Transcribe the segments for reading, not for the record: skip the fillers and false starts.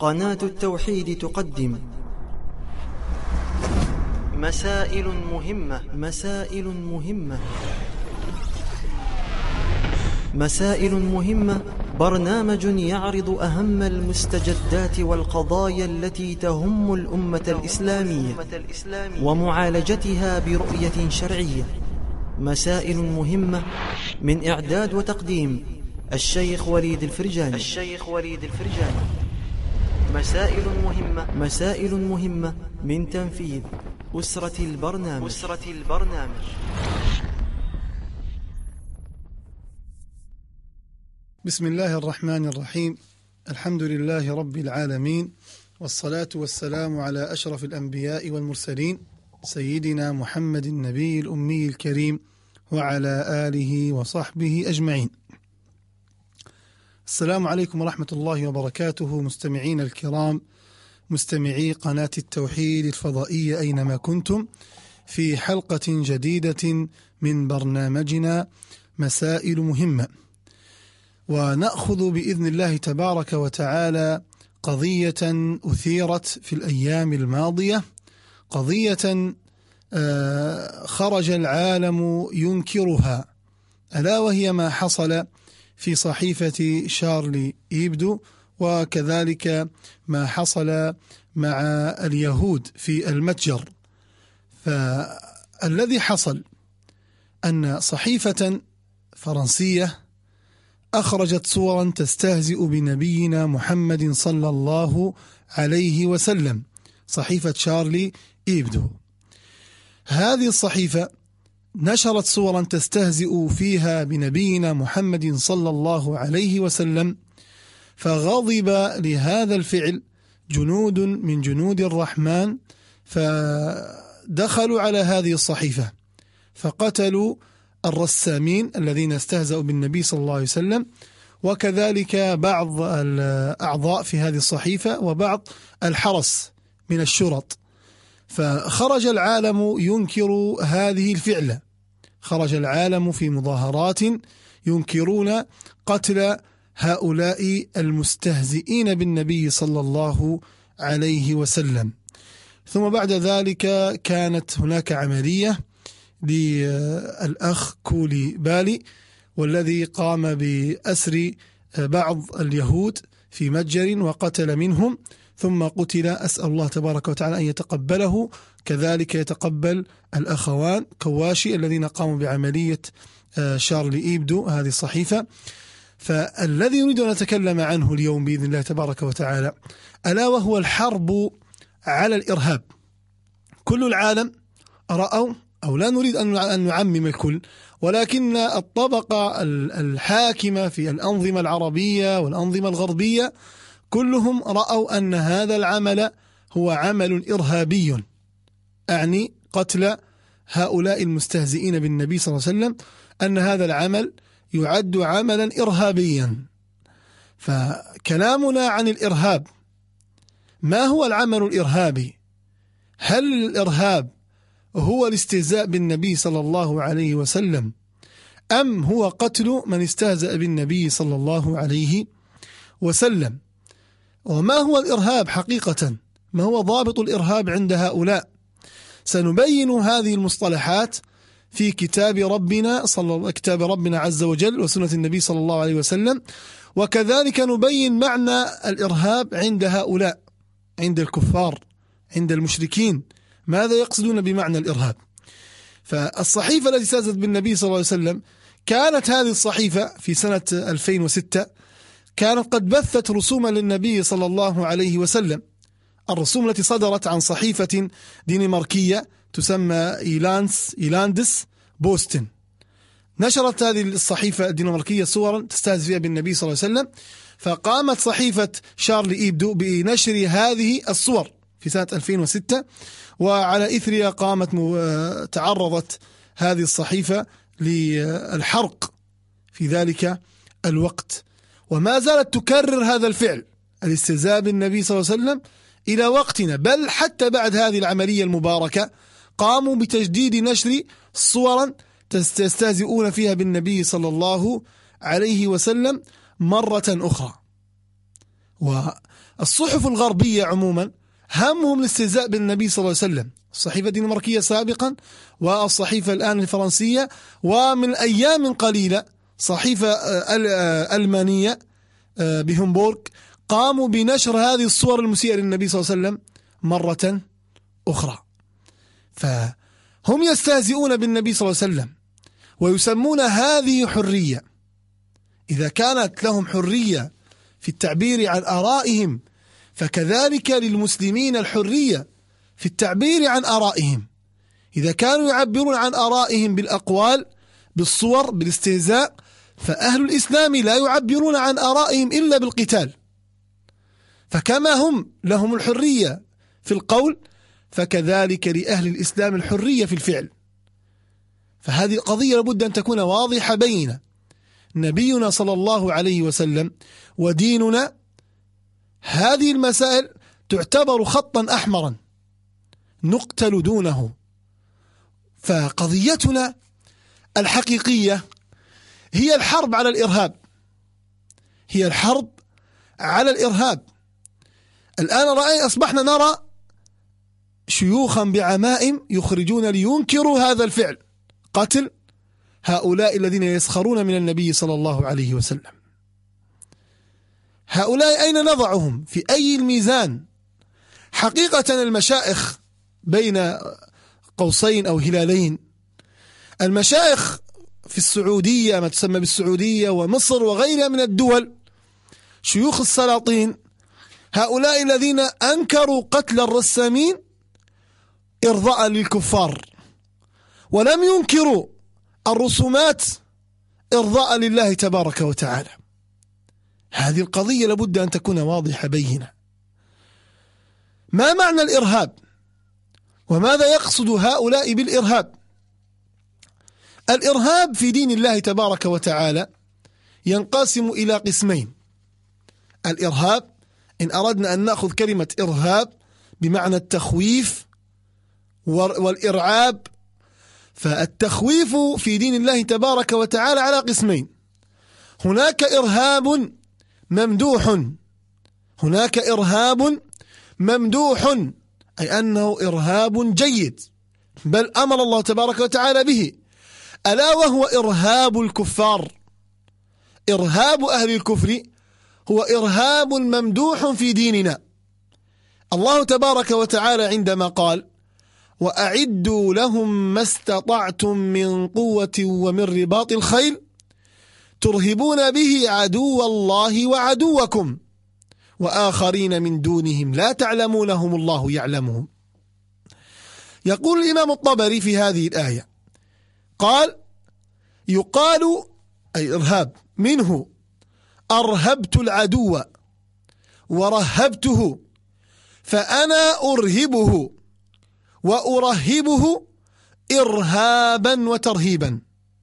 قناة التوحيد تقدم مسائل مهمة، برنامج يعرض أهم المستجدات والقضايا التي تهم الأمة الإسلامية ومعالجتها برؤية شرعية. مسائل مهمة، من إعداد وتقديم الشيخ وليد الفرجاني. مسائل مهمة من تنفيذ أسرة البرنامج. بسم الله الرحمن الرحيم. الحمد لله رب العالمين، والصلاة والسلام على أشرف الأنبياء والمرسلين، سيدنا محمد النبي الأمي الكريم وعلى آله وصحبه أجمعين. السلام عليكم ورحمة الله وبركاته. مستمعين الكرام، مستمعي قناة التوحيد الفضائية أينما كنتم، في حلقة جديدة من برنامجنا مسائل مهمة، ونأخذ بإذن الله تبارك وتعالى قضية أثيرت في الأيام الماضية، قضية خرج العالم ينكرها، ألا وهي ما حصل في صحيفة شارلي إبدو، وكذلك ما حصل مع اليهود في المتجر. فالذي حصل أن صحيفة فرنسية أخرجت صورا تستهزئ بنبينا محمد صلى الله عليه وسلم، صحيفة شارلي إبدو. هذه الصحيفة نشرت صورا تستهزئ فيها بنبينا محمد صلى الله عليه وسلم، فغضب لهذا الفعل جنود من جنود الرحمن، فدخلوا على هذه الصحيفة فقتلوا الرسامين الذين استهزأوا بالنبي صلى الله عليه وسلم، وكذلك بعض الأعضاء في هذه الصحيفة وبعض الحرس من الشرط. فخرج العالم ينكر هذه الفعلة، خرج العالم في مظاهرات ينكرون قتل هؤلاء المستهزئين بالنبي صلى الله عليه وسلم. ثم بعد ذلك كانت هناك عملية للأخ كولي بالي، والذي قام بأسر بعض اليهود في متجر وقتل منهم، ثم قتل. أسأل الله تبارك وتعالى أن يتقبله، كذلك يتقبل الأخوان كواشي الذين قاموا بعملية شارلي إبدو هذه الصحيفة. فالذي نريد أن نتكلم عنه اليوم بإذن الله تبارك وتعالى ألا وهو الحرب على الإرهاب. كل العالم رأوا، أو لا نريد أن نعمم الكل، ولكن الطبقة الحاكمة في الأنظمة العربية والأنظمة الغربية كلهم رأوا أن هذا العمل هو عمل إرهابي، أعني قتل هؤلاء المستهزئين بالنبي صلى الله عليه وسلم، أن هذا العمل يعد عملا إرهابيا. فكلامنا عن الإرهاب، ما هو العمل الإرهابي؟ هل الإرهاب هو الاستهزاء بالنبي صلى الله عليه وسلم، أم هو قتل من استهزأ بالنبي صلى الله عليه وسلم؟ وما هو الإرهاب حقيقة؟ ما هو ضابط الإرهاب عند هؤلاء؟ سنبين هذه المصطلحات في كتاب ربنا عز وجل وسنة النبي صلى الله عليه وسلم، وكذلك نبين معنى الإرهاب عند هؤلاء، عند الكفار، عند المشركين، ماذا يقصدون بمعنى الإرهاب. فالصحيفة التي استهزأت بالنبي صلى الله عليه وسلم، كانت هذه الصحيفة في سنة 2006 كانت قد بثت رسوما للنبي صلى الله عليه وسلم، الرسوم التي صدرت عن صحيفة دنماركية تسمى إيلاندس بوستن. نشرت هذه الصحيفة الدنماركية صورا تستهزئ فيها بالنبي صلى الله عليه وسلم، فقامت صحيفة شارلي إبدو بنشر هذه الصور في سنة 2006، وعلى إثرها تعرضت هذه الصحيفة للحرق في ذلك الوقت، وما زالت تكرر هذا الفعل، الاستهزاء بالنبي صلى الله عليه وسلم، إلى وقتنا. بل حتى بعد هذه العملية المباركة قاموا بتجديد نشر صورا تستهزئون فيها بالنبي صلى الله عليه وسلم مرة أخرى. الصحف الغربية عموما همهم الاستهزاء بالنبي صلى الله عليه وسلم، الصحيفة الدنماركية سابقا والصحيفة الآن الفرنسية، ومن أيام قليلة صحيفة ألمانية بهمبورغ قاموا بنشر هذه الصور المسيئة للنبي صلى الله عليه وسلم مرة أخرى. فهم يستهزئون بالنبي صلى الله عليه وسلم ويسمون هذه حرية. إذا كانت لهم حرية في التعبير عن آرائهم فكذلك للمسلمين الحرية في التعبير عن آرائهم. إذا كانوا يعبرون عن آرائهم بالأقوال بالصور بالاستهزاء، فأهل الإسلام لا يعبرون عن آرائهم إلا بالقتال. فكما هم لهم الحرية في القول فكذلك لأهل الإسلام الحرية في الفعل. فهذه القضية لابد أن تكون واضحة بيننا. نبينا صلى الله عليه وسلم وديننا هذه المسائل تعتبر خطا أحمرا نقتل دونه. فقضيتنا الحقيقية هي الحرب على الإرهاب، هي الحرب على الإرهاب. الآن أصبحنا نرى شيوخا بعمائم يخرجون لينكروا هذا الفعل، قتل هؤلاء الذين يسخرون من النبي صلى الله عليه وسلم. هؤلاء أين نضعهم؟ في أي الميزان؟ حقيقة المشائخ بين قوسين أو هلالين، المشائخ في السعودية ما تسمى بالسعودية ومصر وغيرها من الدول، شيوخ السلاطين، هؤلاء الذين أنكروا قتل الرسامين إرضاء للكفار، ولم ينكروا الرسومات إرضاء لله تبارك وتعالى. هذه القضية لابد أن تكون واضحة بينة. ما معنى الإرهاب؟ وماذا يقصد هؤلاء بالإرهاب؟ الإرهاب في دين الله تبارك وتعالى ينقسم إلى قسمين. الإرهاب إن أردنا أن نأخذ كلمة إرهاب بمعنى التخويف والإرعاب، فالتخويف في دين الله تبارك وتعالى على قسمين. هناك إرهاب ممدوح، هناك إرهاب ممدوح أي أنه إرهاب جيد بل أمر الله تبارك وتعالى به، ألا وهو إرهاب الكفار. إرهاب أهل الكفر هو إرهاب ممدوح في ديننا. الله تبارك وتعالى عندما قال وأعدوا لهم ما استطعتم من قوة ومن رباط الخيل ترهبون به عدو الله وعدوكم وآخرين من دونهم لا تعلمونهم الله يعلمهم. يقول الإمام الطبري في هذه الآية قال يقال أي إرهاب منه أرهبت العدو ورهبته فأنا أرهبه وأرهبه إرهابا وترهيبا.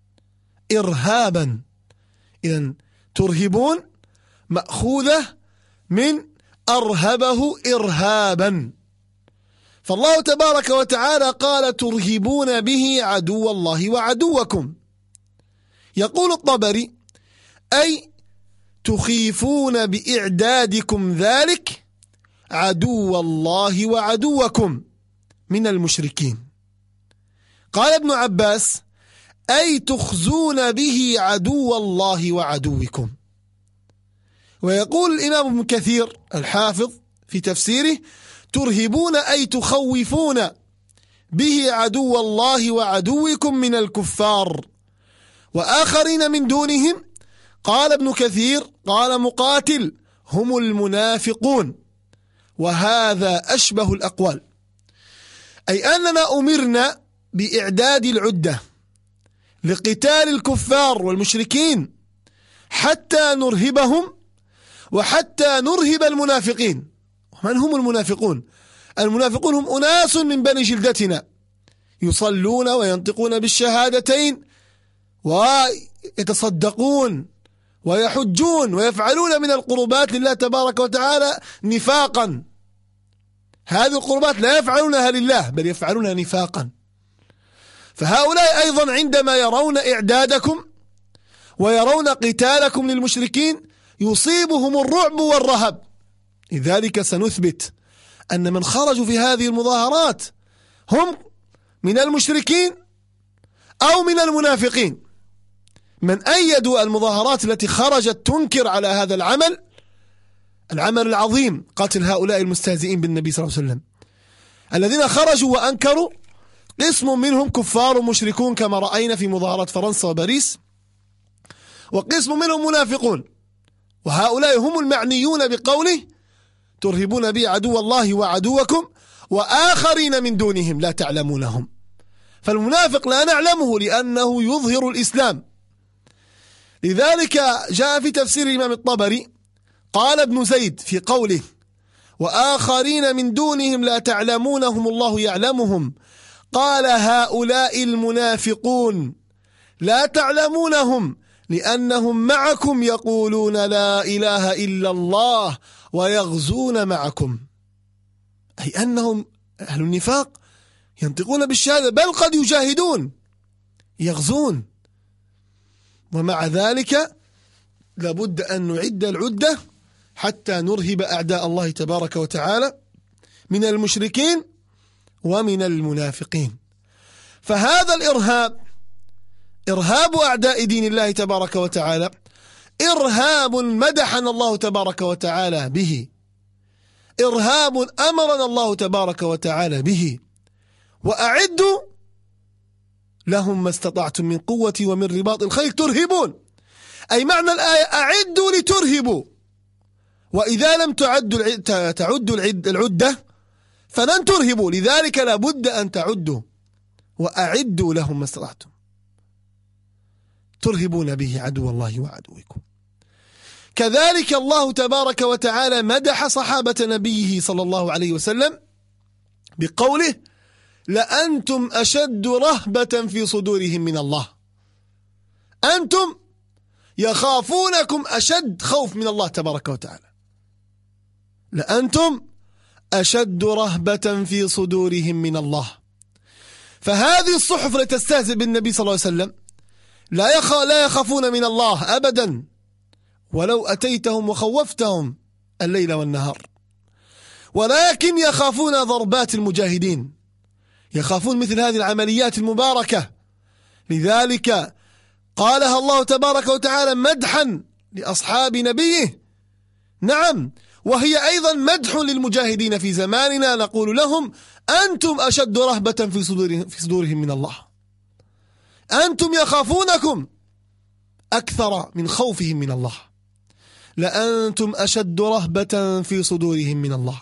إرهابا إذن ترهبون مأخوذة من أرهبه إرهابا. فالله تبارك وتعالى قال ترهبون به عدو الله وعدوكم. يقول الطبري أي تخيفون بإعدادكم ذلك عدو الله وعدوكم من المشركين. قال ابن عباس أي تخزون به عدو الله وعدوكم. ويقول الإمام ابن كثير الحافظ في تفسيره ترهبون أي تخوفون به عدو الله وعدوكم من الكفار وآخرين من دونهم. قال ابن كثير قال مقاتل هم المنافقون، وهذا أشبه الأقوال، أي أننا أمرنا بإعداد العدة لقتال الكفار والمشركين حتى نرهبهم وحتى نرهب المنافقين. من هم المنافقون؟ المنافقون هم أناس من بني جلدتنا يصلون وينطقون بالشهادتين ويتصدقون ويحجون ويفعلون من القربات لله تبارك وتعالى نفاقا. هذه القربات لا يفعلونها لله بل يفعلونها نفاقا. فهؤلاء أيضا عندما يرون إعدادكم ويرون قتالكم للمشركين يصيبهم الرعب والرهب لذلك سنثبت أن من خرجوا في هذه المظاهرات هم من المشركين أو من المنافقين. من أيدوا المظاهرات التي خرجت تنكر على هذا العمل العظيم، قتل هؤلاء المستهزئين بالنبي صلى الله عليه وسلم. الذين خرجوا وأنكروا قسم منهم كفار مشركون كما رأينا في مظاهرات فرنسا وباريس، وقسم منهم منافقون، وهؤلاء هم المعنيون بقوله ترهبون به عدو الله وعدوكم وآخرين من دونهم لا تعلمونهم. فالمنافق لا نعلمه لأنه يظهر الإسلام. لذلك جاء في تفسير الإمام الطبري قال ابن زيد في قوله وآخرين من دونهم لا تعلمونهم الله يعلمهم، قال هؤلاء المنافقون لا تعلمونهم لأنهم معكم يقولون لا إله إلا الله ويغزون معكم، أي أنهم أهل النفاق ينطقون بالشهادة بل قد يجاهدون يغزون. ومع ذلك لابد أن نعد العدة حتى نرهب أعداء الله تبارك وتعالى من المشركين ومن المنافقين. فهذا الإرهاب إرهاب أعداء دين الله تبارك وتعالى، إرهاب مدحنا الله تبارك وتعالى به، إرهاب أمرنا الله تبارك وتعالى به. وأعدوا لهم ما استطعتم من قوة ومن رباط الخيل ترهبون، أي معنى الآية أعدوا لترهبوا، وإذا لم تعدوا العدة فلن ترهبوا، لذلك لابد أن تعدوا وأعدوا لهم ما استطعتم ترهبون به عدو الله وعدوكم. كذلك الله تبارك وتعالى مدح صحابة نبيه صلى الله عليه وسلم بقوله لأنتم أشد رهبة في صدورهم من الله. أنتم يخافونكم أشد خوف من الله تبارك وتعالى، لأنتم أشد رهبة في صدورهم من الله. فهذه الصحف التي تستهزئ بالنبي صلى الله عليه وسلم لا يخافون من الله أبدا، ولو أتيتهم وخوفتهم الليل والنهار، ولكن يخافون ضربات المجاهدين، يخافون مثل هذه العمليات المباركة. لذلك قالها الله تبارك وتعالى مدحا لأصحاب نبيه، نعم، وهي أيضا مدح للمجاهدين في زماننا، نقول لهم أنتم أشد رهبة في صدورهم من الله، أنتم يخافونكم أكثر من خوفهم من الله، لأنتم أشد رهبة في صدورهم من الله.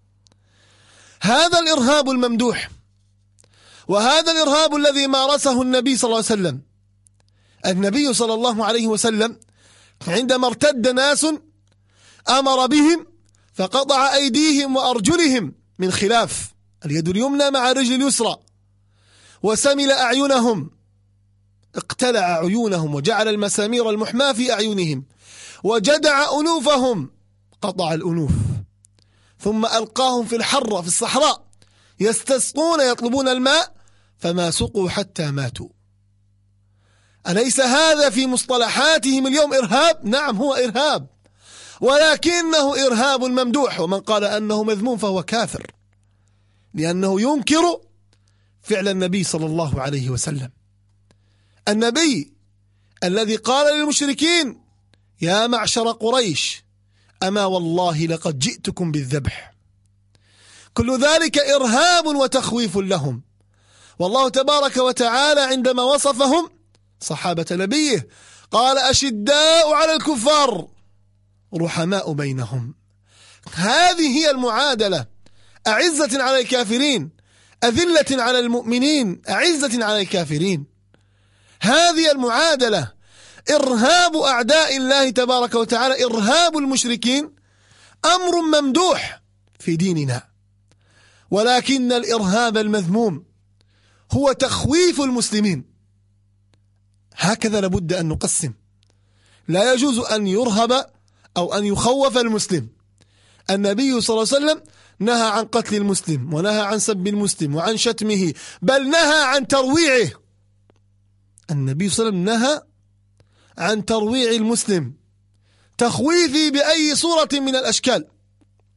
هذا الإرهاب الممدوح، وهذا الإرهاب الذي مارسه النبي صلى الله عليه وسلم. النبي صلى الله عليه وسلم عندما ارتد ناس أمر بهم فقطع أيديهم وأرجلهم من خلاف، اليد اليمنى مع الرجل اليسرى، وسمل أعينهم، اقتلع عيونهم وجعل المسامير المحماة في أعينهم، وجدع أنوفهم، قطع الأنوف، ثم ألقاهم في الحرة في الصحراء يستسقون يطلبون الماء فما سقوا حتى ماتوا. أليس هذا في مصطلحاتهم اليوم إرهاب؟ نعم هو إرهاب، ولكنه إرهاب ممدوح. ومن قال أنه مذموم فهو كافر، لأنه ينكر فعل النبي صلى الله عليه وسلم، النبي الذي قال للمشركين يا معشر قريش أما والله لقد جئتكم بالذبح. كل ذلك إرهاب وتخويف لهم. والله تبارك وتعالى عندما وصفهم صحابة نبيه قال أشداء على الكفار رحماء بينهم. هذه هي المعادلة، أعزة على الكافرين أذلة على المؤمنين، أعزة على الكافرين. هذه المعادلة. إرهاب أعداء الله تبارك وتعالى، إرهاب المشركين أمر ممدوح في ديننا، ولكن الإرهاب المذموم هو تخويف المسلمين. هكذا لابد أن نقسم. لا يجوز أن يرهب أو أن يخوف المسلم. النبي صلى الله عليه وسلم نهى عن قتل المسلم، ونهى عن سب المسلم وعن شتمه، بل نهى عن ترويعه. النبي صلى الله عليه وسلم نهى عن ترويع المسلم، تخويفه بأي صورة من الأشكال.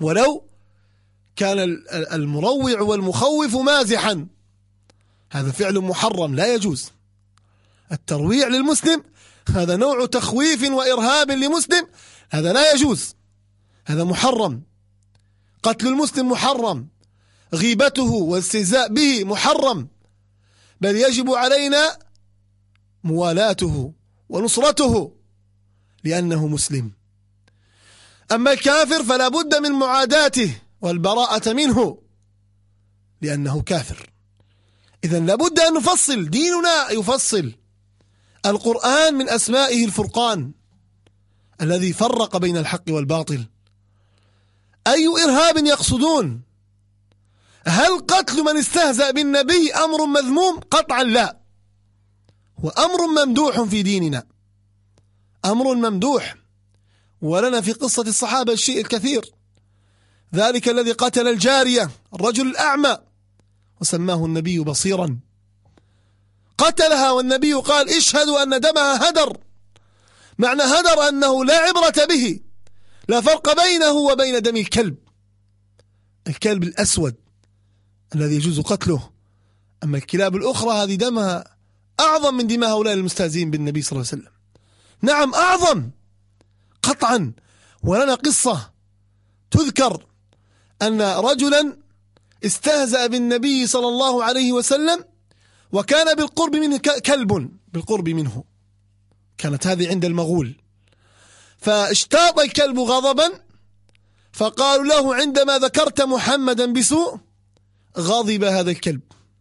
ولو كان المروع والمخوف مازحا، هذا فعل محرم لا يجوز. الترويع للمسلم هذا نوع تخويف وإرهاب لمسلم، هذا لا يجوز، هذا محرم. قتل المسلم محرم، غيبته والاستهزاء به محرم، بل يجب علينا موالاته ونصرته لأنه مسلم. أما الكافر فلا بد من معاداته والبراءة منه لأنه كافر. إذن لابد أن نفصل، ديننا يفصل. القرآن من أسمائه الفرقان الذي فرق بين الحق والباطل. أي إرهاب يقصدون؟ هل قتل من استهزأ بالنبي أمر مذموم؟ قطعا لا، وأمر ممدوح في ديننا، أمر ممدوح. ولنا في قصة الصحابة الشيء الكثير. ذلك الذي قتل الجارية الرجل الأعمى وسماه النبي بصيرا، قتلها والنبي قال اشهدوا أن دمها هدر. معنى هدر أنه لا عبرة به، لا فرق بينه وبين دم الكلب، الكلب الأسود الذي يجوز قتله. أما الكلاب الأخرى هذه دمها أعظم من دماء هؤلاء المستهزئين بالنبي صلى الله عليه وسلم. نعم أعظم قطعا. ولنا قصة تذكر أن رجلا استهزأ بالنبي صلى الله عليه وسلم وكان بالقرب منه كلب، بالقرب منه كانت هذه عند المغول، فاشتاط الكلب غضبا فقالوا له عندما ذكرت محمدا بسوء غضب هذا الكلب،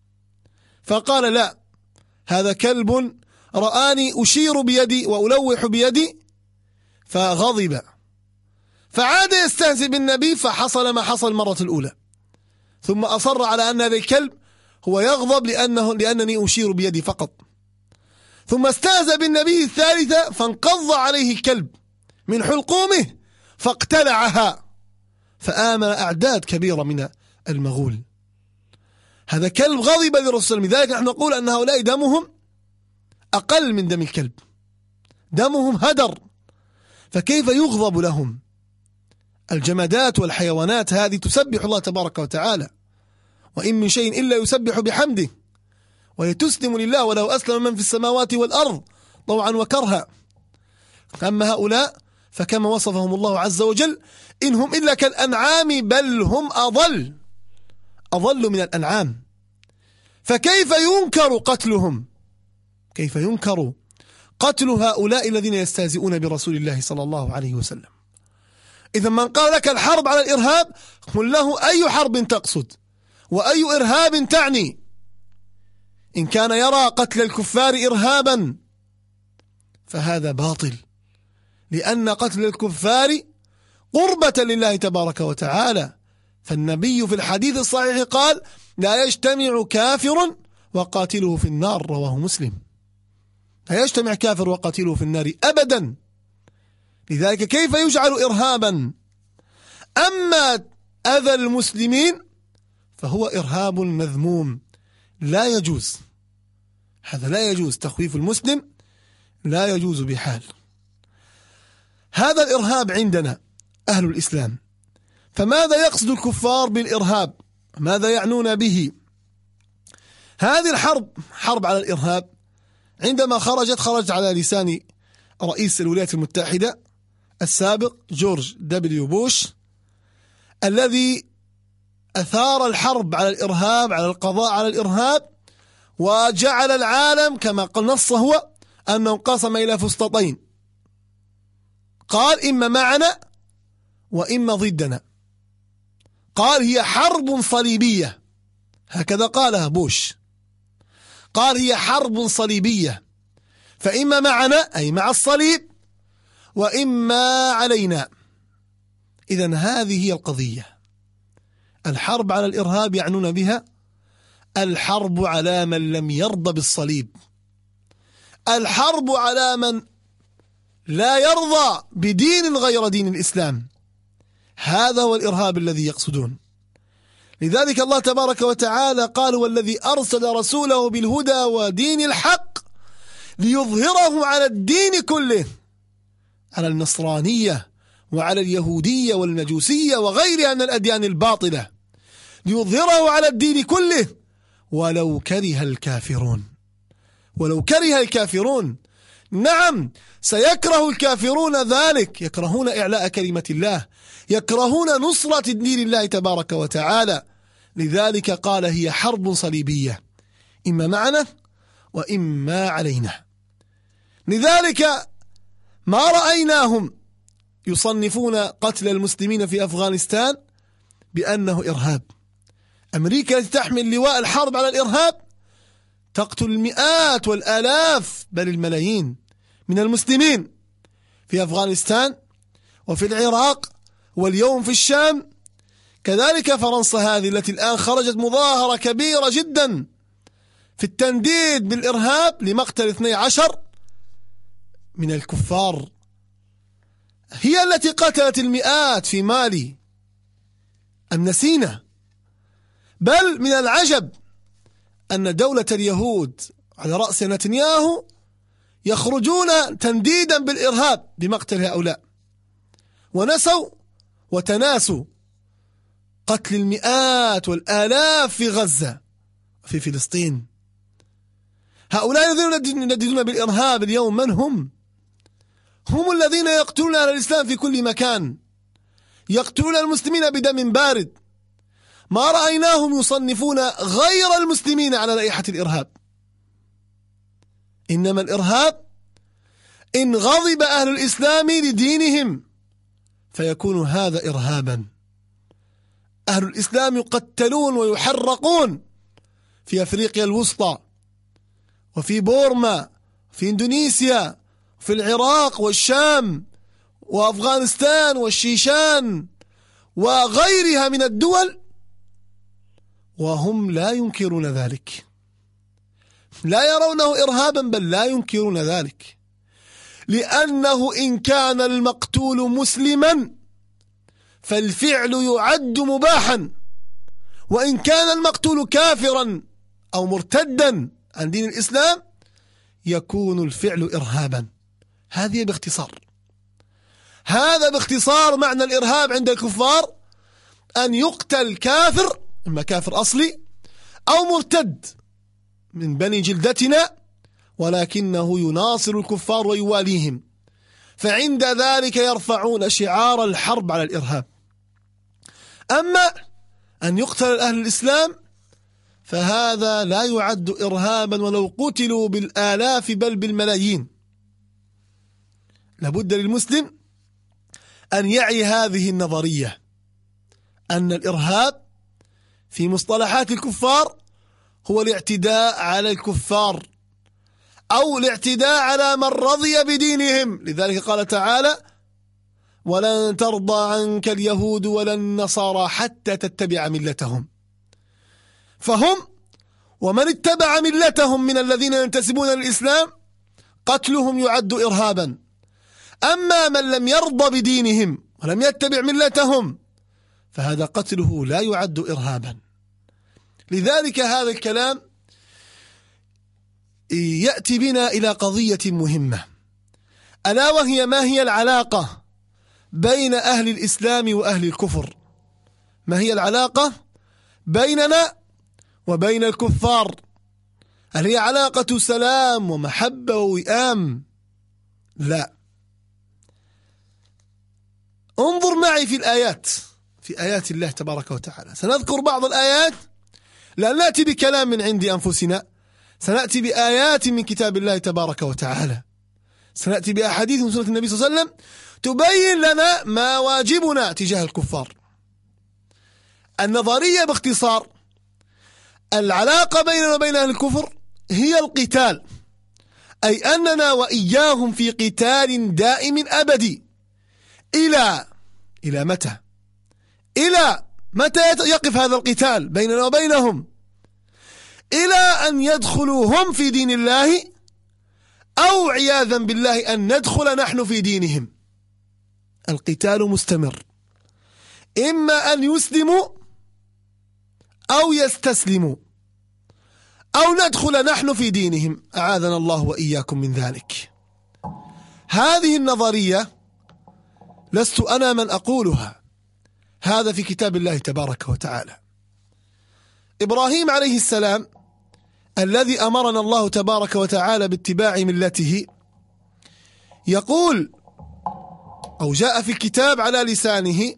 فقال لا، هذا كلب رآني أشير بيدي وألوح بيدي فغضب، فعاد يستهزئ بالنبي فحصل ما حصل المرة الأولى، ثم أصر على أن هذا الكلب هو يغضب لأنني أشير بيدي فقط، ثم استهزأ بالنبي الثالثة فانقض عليه الكلب من حلقومه فاقتلعها، فآمن أعداد كبيرة من المغول. هذا كلب غضب لرسول الله. لذلك نحن نقول أن هؤلاء دمهم أقل من دم الكلب، دمهم هدر، فكيف يغضب لهم؟ الجمادات والحيوانات هذه تسبح الله تبارك وتعالى، وإن من شيء إلا يسبح بحمده وهي تسلم لله ولو أسلم من في السماوات والأرض طوعا وكرها. أما هؤلاء فكما وصفهم الله عز وجل إنهم إلا كالأنعام بل هم أضل من الأنعام. فكيف ينكر قتلهم؟ كيف ينكر قتل هؤلاء الذين يستهزئون برسول الله صلى الله عليه وسلم؟ إذا من قال لك الحرب على الإرهاب قل له أي حرب تقصد وأي إرهاب تعني؟ إن كان يرى قتل الكفار إرهابا فهذا باطل، لأن قتل الكفار قربة لله تبارك وتعالى. فالنبي في الحديث الصحيح قال لا يجتمع كافر وقاتله في النار، رواه مسلم. لا يجتمع كافر وقاتله في النار أبدا. لذلك كيف يجعل إرهابا؟ أما أذى المسلمين فهو إرهاب مذموم لا يجوز، هذا لا يجوز، تخويف المسلم لا يجوز بحال. هذا الإرهاب عندنا أهل الإسلام. فماذا يقصد الكفار بالإرهاب؟ ماذا يعنون به؟ هذه الحرب حرب على الإرهاب عندما خرجت على لسان رئيس الولايات المتحدة السابق جورج دبليو بوش، الذي أثار الحرب على الإرهاب، على القضاء على الإرهاب، وجعل العالم كما نص هو أنه انقسم إلى فسطتين، قال إما معنا وإما ضدنا. قال هي حرب صليبية، هكذا قالها بوش، قال هي حرب صليبية، فإما معنا أي مع الصليب وإما علينا. إذن هذه هي القضية. الحرب على الإرهاب يعنون بها الحرب على من لم يرضى بالصليب، الحرب على من لا يرضى بدين غير دين الإسلام، هذا هو الإرهاب الذي يقصدون. لذلك الله تبارك وتعالى قال والذي أرسل رسوله بالهدى ودين الحق ليظهره على الدين كله، على النصرانية وعلى اليهودية والمجوسية وغيرها من الأديان الباطلة ليظهره على الدين كله ولو كره الكافرون. ولو كره الكافرون. نعم، سيكره الكافرون ذلك، يكرهون إعلاء كلمة الله، يكرهون نصرة دين الله تبارك وتعالى. لذلك قال هي حرب صليبية، إما معنا وإما علينا. لذلك ما رأيناهم يصنفون قتل المسلمين في أفغانستان بأنه إرهاب. أمريكا التي تحمل لواء الحرب على الإرهاب تقتل المئات والآلاف بل الملايين من المسلمين في أفغانستان وفي العراق واليوم في الشام. كذلك فرنسا هذه التي الآن خرجت مظاهرة كبيرة جدا في التنديد بالإرهاب لمقتل 12 من الكفار، هي التي قتلت المئات في مالي. أم نسينا؟ بل من العجب أن دولة اليهود على رأس نتنياهو يخرجون تنديدا بالإرهاب بمقتل هؤلاء، ونسوا وتناسوا قتل المئات والآلاف في غزة في فلسطين. هؤلاء الذين ينددون بالإرهاب اليوم من هم؟ هم الذين يقتلون على الإسلام في كل مكان، يقتلون المسلمين بدم بارد. ما رأيناهم يصنفون غير المسلمين على لائحة الإرهاب. إنما الإرهاب إن غضب أهل الإسلام لدينهم فيكون هذا إرهابا. أهل الإسلام يقتلون ويحرقون في أفريقيا الوسطى وفي بورما في إندونيسيا في العراق والشام وأفغانستان والشيشان وغيرها من الدول، وهم لا ينكرون ذلك، لا يرونه إرهابا بل لا ينكرون ذلك، لأنه إن كان المقتول مسلما فالفعل يعد مباحا، وإن كان المقتول كافرا أو مرتدا عن دين الإسلام يكون الفعل إرهابا. هذه باختصار، هذا باختصار معنى الإرهاب عند الكفار، أن يقتل كافر، إما كافر أصلي أو مرتد من بني جلدتنا ولكنه يناصر الكفار ويواليهم، فعند ذلك يرفعون شعار الحرب على الإرهاب. أما أن يقتل أهل الإسلام فهذا لا يعد إرهابا ولو قتلوا بالآلاف بل بالملايين. لابد للمسلم أن يعي هذه النظرية، أن الإرهاب في مصطلحات الكفار هو الاعتداء على الكفار أو الاعتداء على من رضي بدينهم. لذلك قال تعالى: ولن ترضى عنك اليهود ولا النصارى حتى تتبع ملتهم. فهم ومن اتبع ملتهم من الذين ينتسبون للإسلام قتلهم يعد إرهابا. أما من لم يرضى بدينهم ولم يتبع ملتهم فهذا قتله لا يعد إرهابا. لذلك هذا الكلام يأتي بنا إلى قضية مهمة، ألا وهي ما هي العلاقة بين أهل الإسلام وأهل الكفر؟ ما هي العلاقة بيننا وبين الكفار؟ هل هي علاقة سلام ومحبة ووئام؟ لا. انظر معي في الآيات، في آيات الله تبارك وتعالى. سنذكر بعض الآيات، لا نأتي بكلام من عند أنفسنا، سنأتي بآيات من كتاب الله تبارك وتعالى، سنأتي بأحاديث من سنة النبي صلى الله عليه وسلم تبين لنا ما واجبنا تجاه الكفار. النظرية باختصار: العلاقة بيننا وبين أهل الكفر هي القتال، أي أننا وإياهم في قتال دائم أبدي. إلى متى؟ إلى متى يقف هذا القتال بيننا وبينهم؟ إلى أن يدخلوا هم في دين الله، أو عياذا بالله أن ندخل نحن في دينهم. القتال مستمر، إما أن يسلموا أو يستسلموا أو ندخل نحن في دينهم، أعاذنا الله وإياكم من ذلك. هذه النظرية لست أنا من أقولها، هذا في كتاب الله تبارك وتعالى. إبراهيم عليه السلام الذي أمرنا الله تبارك وتعالى باتباع ملته يقول، أو جاء في الكتاب على لسانه،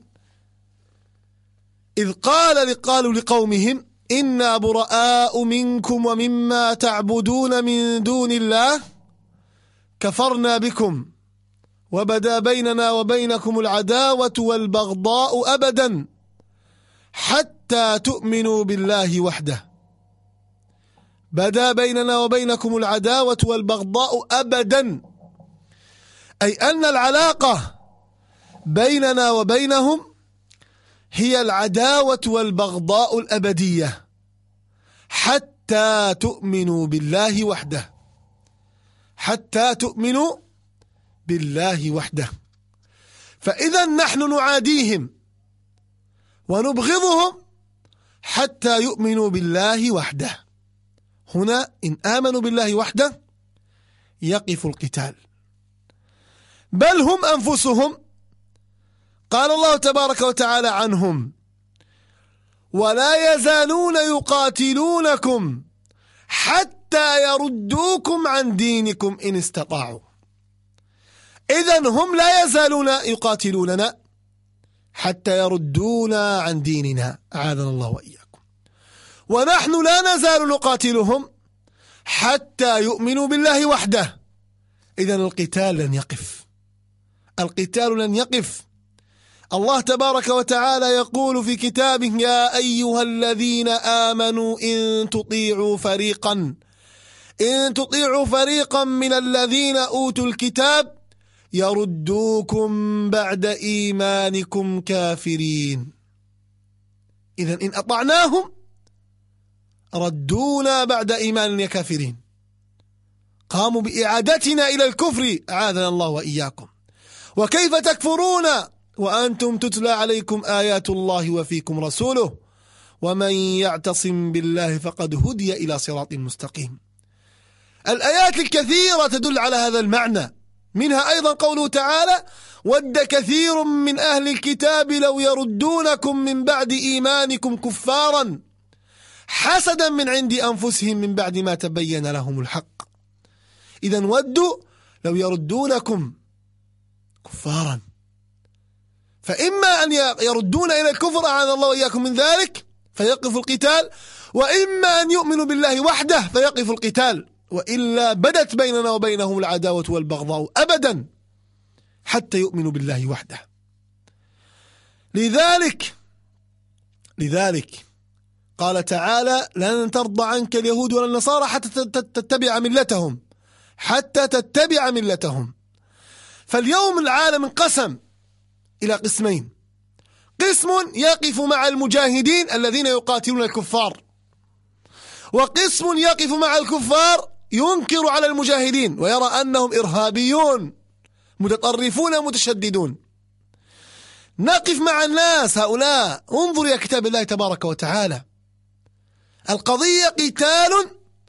إذ قالوا لقومهم إنا براء منكم ومما تعبدون من دون الله كفرنا بكم وبدا بيننا وبينكم العداوة والبغضاء أبدا حتى تؤمنوا بالله وحده. بدا بيننا وبينكم العداوة والبغضاء أبدا، أي أن العلاقة بيننا وبينهم هي العداوة والبغضاء الأبدية حتى تؤمنوا بالله وحده، حتى تؤمنوا بالله وحده. فإذا نحن نعاديهم ونبغضهم حتى يؤمنوا بالله وحده. هنا إن آمنوا بالله وحده يقف القتال، بل هم أنفسهم قال الله تبارك وتعالى عنهم: ولا يزالون يقاتلونكم حتى يردوكم عن دينكم إن استطاعوا. إذن هم لا يزالون يقاتلوننا حتى يردونا عن ديننا، أعاذنا الله وإياكم، ونحن لا نزال نقاتلهم حتى يؤمنوا بالله وحده. إذن القتال لن يقف، القتال لن يقف. الله تبارك وتعالى يقول في كتابه: يا أيها الذين آمنوا إن تطيعوا فريقا من الذين أوتوا الكتاب يردوكم بعد إيمانكم كافرين. إذن إن أطعناهم ردونا بعد إيماننا كافرين، قاموا بإعادتنا إلى الكفر، أعاذنا الله وإياكم. وكيف تكفرون وأنتم تتلى عليكم آيات الله وفيكم رسوله ومن يعتصم بالله فقد هدي إلى صراط مستقيم. الآيات الكثيرة تدل على هذا المعنى، منها أيضا قوله تعالى: ود كثير من أهل الكتاب لو يردونكم من بعد إيمانكم كفارا حسدا من عند أنفسهم من بعد ما تبين لهم الحق. إذن ودوا لو يردونكم كفارا، فإما أن يردون إلى الكفر، أعاذ الله وإياكم من ذلك، فيقف القتال، وإما أن يؤمنوا بالله وحده فيقف القتال، وإلا بدت بيننا وبينهم العداوة والبغضاء أبدا حتى يؤمنوا بالله وحده. لذلك قال تعالى: لن ترضى عنك اليهود ولا النصارى حتى تتبع ملتهم. فاليوم العالم انقسم إلى قسمين: قسم يقف مع المجاهدين الذين يقاتلون الكفار، وقسم يقف مع الكفار ينكر على المجاهدين ويرى أنهم إرهابيون متطرفون متشددون. نقف مع الناس هؤلاء. انظر إلى كتاب الله تبارك وتعالى، القضية قتال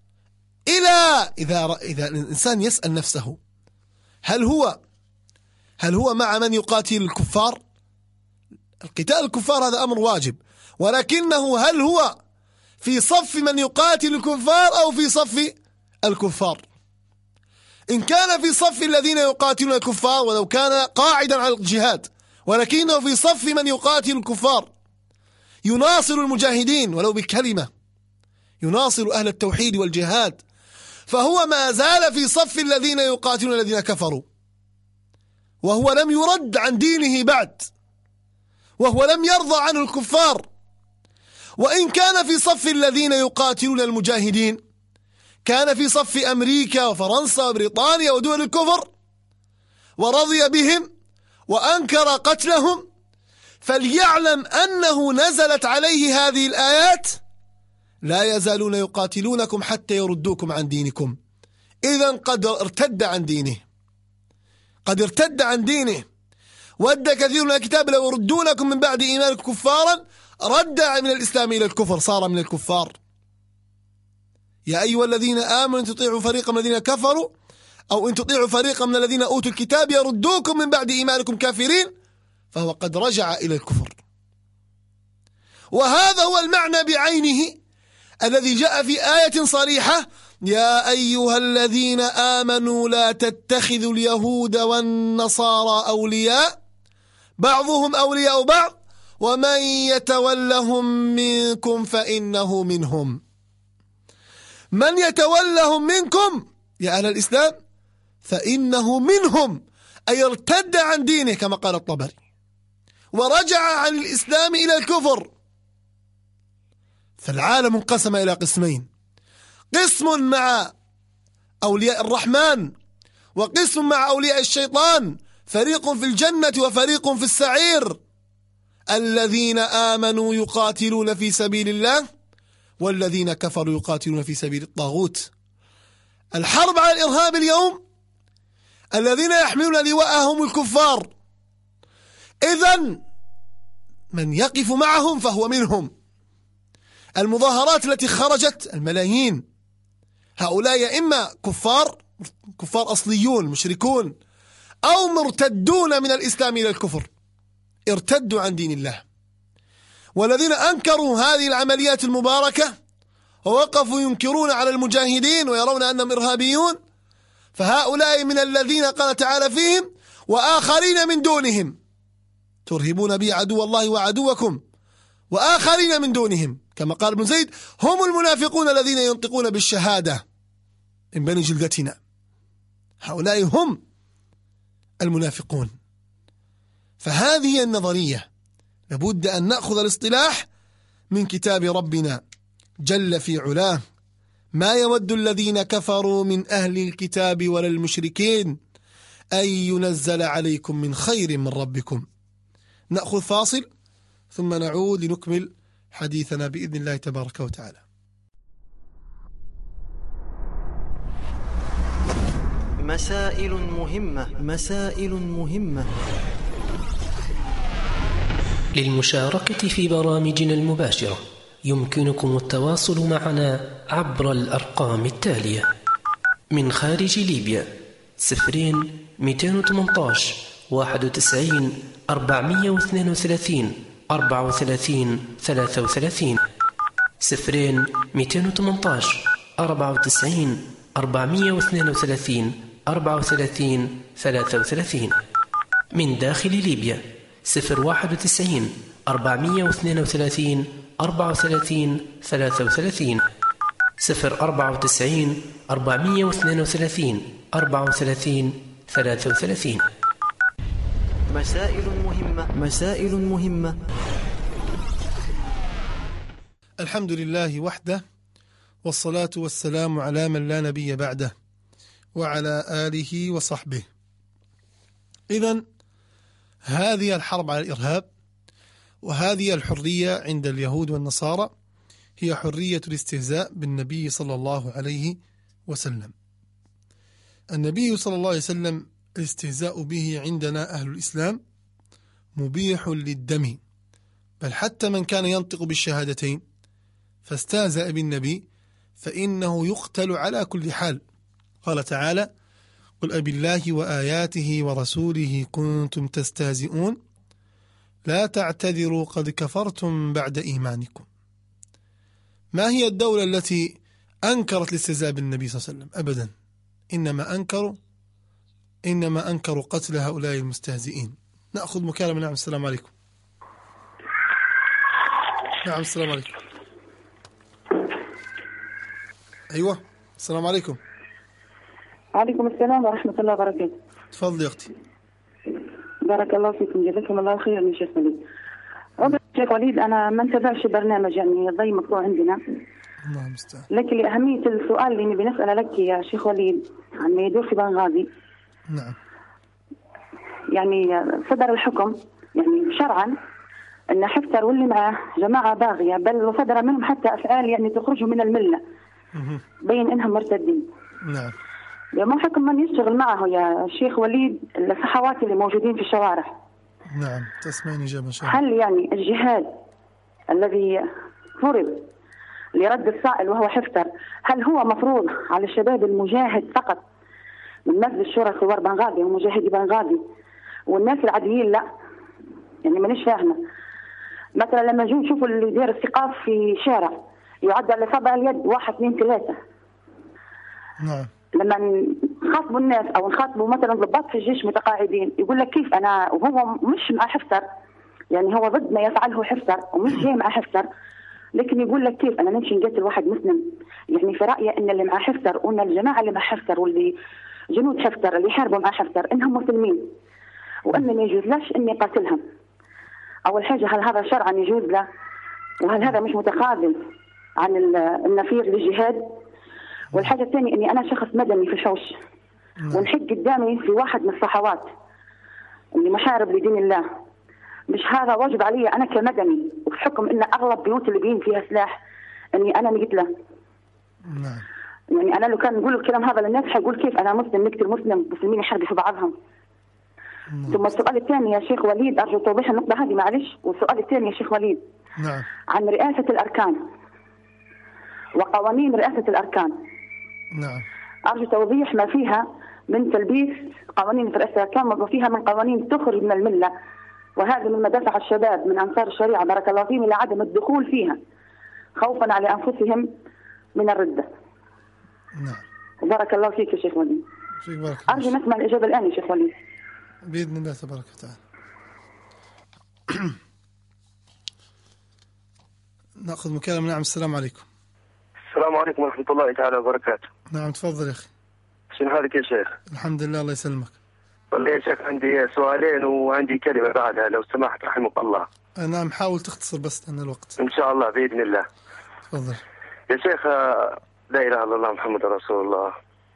إذا الإنسان يسأل نفسه: هل هو مع من يقاتل الكفار؟ القتال الكفار هذا أمر واجب، ولكنه هل هو في صف من يقاتل الكفار أو في صف الكفار؟ إن كان في صف الذين يقاتلون الكفار ولو كان قاعدا على الجهاد، ولكنه في صف من يقاتل الكفار يناصر المجاهدين ولو بكلمة، يناصر أهل التوحيد والجهاد، فهو ما زال في صف الذين يقاتلون الذين كفروا، وهو لم يرد عن دينه بعد، وهو لم يرضى عنه الكفار. وإن كان في صف الذين يقاتلون المجاهدين كان في صف أمريكا وفرنسا وبريطانيا ودول الكفر ورضي بهم وأنكر قتلهم، فليعلم أنه نزلت عليه هذه الآيات: لا يزالون يقاتلونكم حتى يردوكم عن دينكم. إذن قد ارتد عن دينه. ود كثير من الكتاب لو يردونكم من بعد إيمانكم كفارا، رد من الإسلام إلى الكفر، صار من الكفار. يا أيها الذين آمنوا إن تطيعوا فريقا من الذين كفروا أو إن تطيعوا فريقا من الذين أوتوا الكتاب يردوكم من بعد إيمانكم كافرين فهو قد رجع إلى الكفر. وهذا هو المعنى بعينه الذي جاء في آية صريحة: يا أيها الذين آمنوا لا تتخذوا اليهود والنصارى أولياء بعضهم أولياء بعض ومن يتولهم منكم فإنه منهم. من يتولهم منكم يا أهل الإسلام فإنه منهم، أي ارتد عن دينه كما قال الطبري ورجع عن الإسلام إلى الكفر. فالعالم انقسم إلى قسمين: قسم مع أولياء الرحمن وقسم مع أولياء الشيطان، فريق في الجنة وفريق في السعير. الذين آمنوا يقاتلون في سبيل الله والذين كفروا يقاتلون في سبيل الطاغوت. الحرب على الإرهاب اليوم الذين يحملون لواءهم الكفار، إذن من يقف معهم فهو منهم. المظاهرات التي خرجت الملايين، هؤلاء إما كفار أصليون مشركون أو مرتدون من الإسلام إلى الكفر، ارتدوا عن دين الله. والذين أنكروا هذه العمليات المباركة ووقفوا ينكرون على المجاهدين ويرون أنهم إرهابيون، فهؤلاء من الذين قال تعالى فيهم: وآخرين من دونهم ترهبون بي عدو الله وعدوكم وآخرين من دونهم، كما قال ابن زيد: هم المنافقون الذين ينطقون بالشهادة من بني جلدتنا. هؤلاء هم المنافقون. فهذه النظرية لابد أن نأخذ الاصطلاح من كتاب ربنا جل في علاه: ما يود الذين كفروا من أهل الكتاب ولا المشركين أن ينزل عليكم من خير من ربكم. نأخذ فاصل ثم نعود لنكمل حديثنا بإذن الله تبارك وتعالى. مسائل مهمة للمشاركة في برامجنا المباشرة يمكنكم التواصل معنا عبر الأرقام التالية: من خارج ليبيا 0218 91 432 34 33 0218 94 432 34 33. من داخل ليبيا 091 432 34 33 094 432 34 33. مسائل مهمة. الحمد لله وحده، والصلاة والسلام على من لا نبي بعده وعلى آله وصحبه. إذن هذه الحرب على الإرهاب وهذه الحرية عند اليهود والنصارى هي حرية الاستهزاء بالنبي صلى الله عليه وسلم. النبي صلى الله عليه وسلم الاستهزاء به عندنا أهل الإسلام مبيح للدم، بل حتى من كان ينطق بالشهادتين فاستهزأ بالنبي فإنه يقتل على كل حال. قال تعالى: قل أبي الله وآياته ورسوله كنتم تستهزئون لا تعتذروا قد كفرتم بعد إيمانكم. ما هي الدولة التي أنكرت الاستهزاء بالنبي صلى الله عليه وسلم؟ أبدا، إنما أنكروا قتل هؤلاء المستهزئين. نأخذ مكالمة. نعم، السلام عليكم. نعم، السلام عليكم. أيوة، السلام عليكم. وعليكم السلام ورحمة الله وبركاته. تفضلي يا أختي. بارك الله فيكم، جزاكم الله خيرا من شيخ وليد. شيخ وليد، أنا ما انتبهش برنامج يعني ضي مقطوع عندنا. الله المستعان. لكن لأهمية السؤال اللي نبي نسأله لك يا شيخ وليد عن ما يدور في بنغازي. نعم. يعني صدر الحكم يعني شرعا أن حفتر واللي معه جماعة باغية، بل وصدر منهم حتى أفعال يعني تخرجوا من الملة بين إنهم مرتدين. نعم. ما حكم من يشتغل معه يا شيخ وليد الصحوات اللي موجودين في الشوارع؟ نعم، تسمعين إجابة إن شاء الله. هل يعني الجهاد الذي فرض لرد الصائل وهو حفتر، هل هو مفروض على الشباب المجاهد فقط من مسجد الشورى ثوار بنغازي ومجاهدي بنغازي، والناس العاديين لا؟ يعني مانيش فاهمة. مثلا لما نجي نشوفوا اللي يدير الثقاف في شارع يعد على صابع اليد 1 2 3. نعم. لما نخاطبوا الناس او نخاطبوا مثلا ضباط في الجيش متقاعدين يقول لك كيف انا، وهو مش مع حفتر، يعني هو ضد ما يفعله حفتر ومش جاي مع حفتر، لكن يقول لك كيف انا نمشي نقتل واحد مسلم. يعني في رايي ان اللي مع حفتر وان الجماعه اللي مع حفتر واللي جنود حفتر اللي يحاربوا مع حفتر انهم مسلمين، وان ما يجوزلاش اني قاتلهم. اول حاجه هل هذا شرعا يجوز له؟ وهل هذا مش متخاذل عن النفير للجهاد؟ والحاجه الثانيه اني انا شخص مدني في الحوش ونحق قدامي في واحد من الصحوات اللي محارب لدين الله، مش هذا واجب علي انا كمدني وبحكم ان اغلب بيوت الليبيين فيها سلاح اني انا نقتله؟ نعم. يعني انا لو كان نقول الكلام هذا للناس حيقول كيف انا مسلم نقتل مسلم، مسلمين يحاربوا في بعضهم. ثم السؤال الثاني يا شيخ وليد، ارجو توضيح النقطه هذه معلش. والسؤال الثاني يا شيخ وليد، نعم، عن رئاسه الاركان وقوانين رئاسه الاركان. نعم. ارجو توضيح ما فيها من تلبيس قوانين رئاسه الاركان وما فيها من قوانين تخرج من المله، وهذا من مدافع الشباب من انصار الشريعه بارك الله فيهم الى عدم الدخول فيها خوفا على انفسهم من الرده. نعم. بارك الله فيك يا شيخ وليد. فيك بارك الله. ارجو نسمع الاجابه الان يا شيخ وليد. باذن الله تبارك وتعالى. ناخذ مكالمه. نعم، السلام عليكم. السلام عليكم ورحمة الله تعالى وبركاته. نعم تفضل يا أخي. شنو حالك يا شيخ؟ الحمد لله الله يسلمك. والله يا شيخ عندي سؤالين وعندي كلمة بعدها لو سمحت رحمك الله. نعم حاول تختصر بس لأن الوقت. إن شاء الله بإذن الله. تفضل يا شيخ. لا إله إلا الله محمد رسول الله.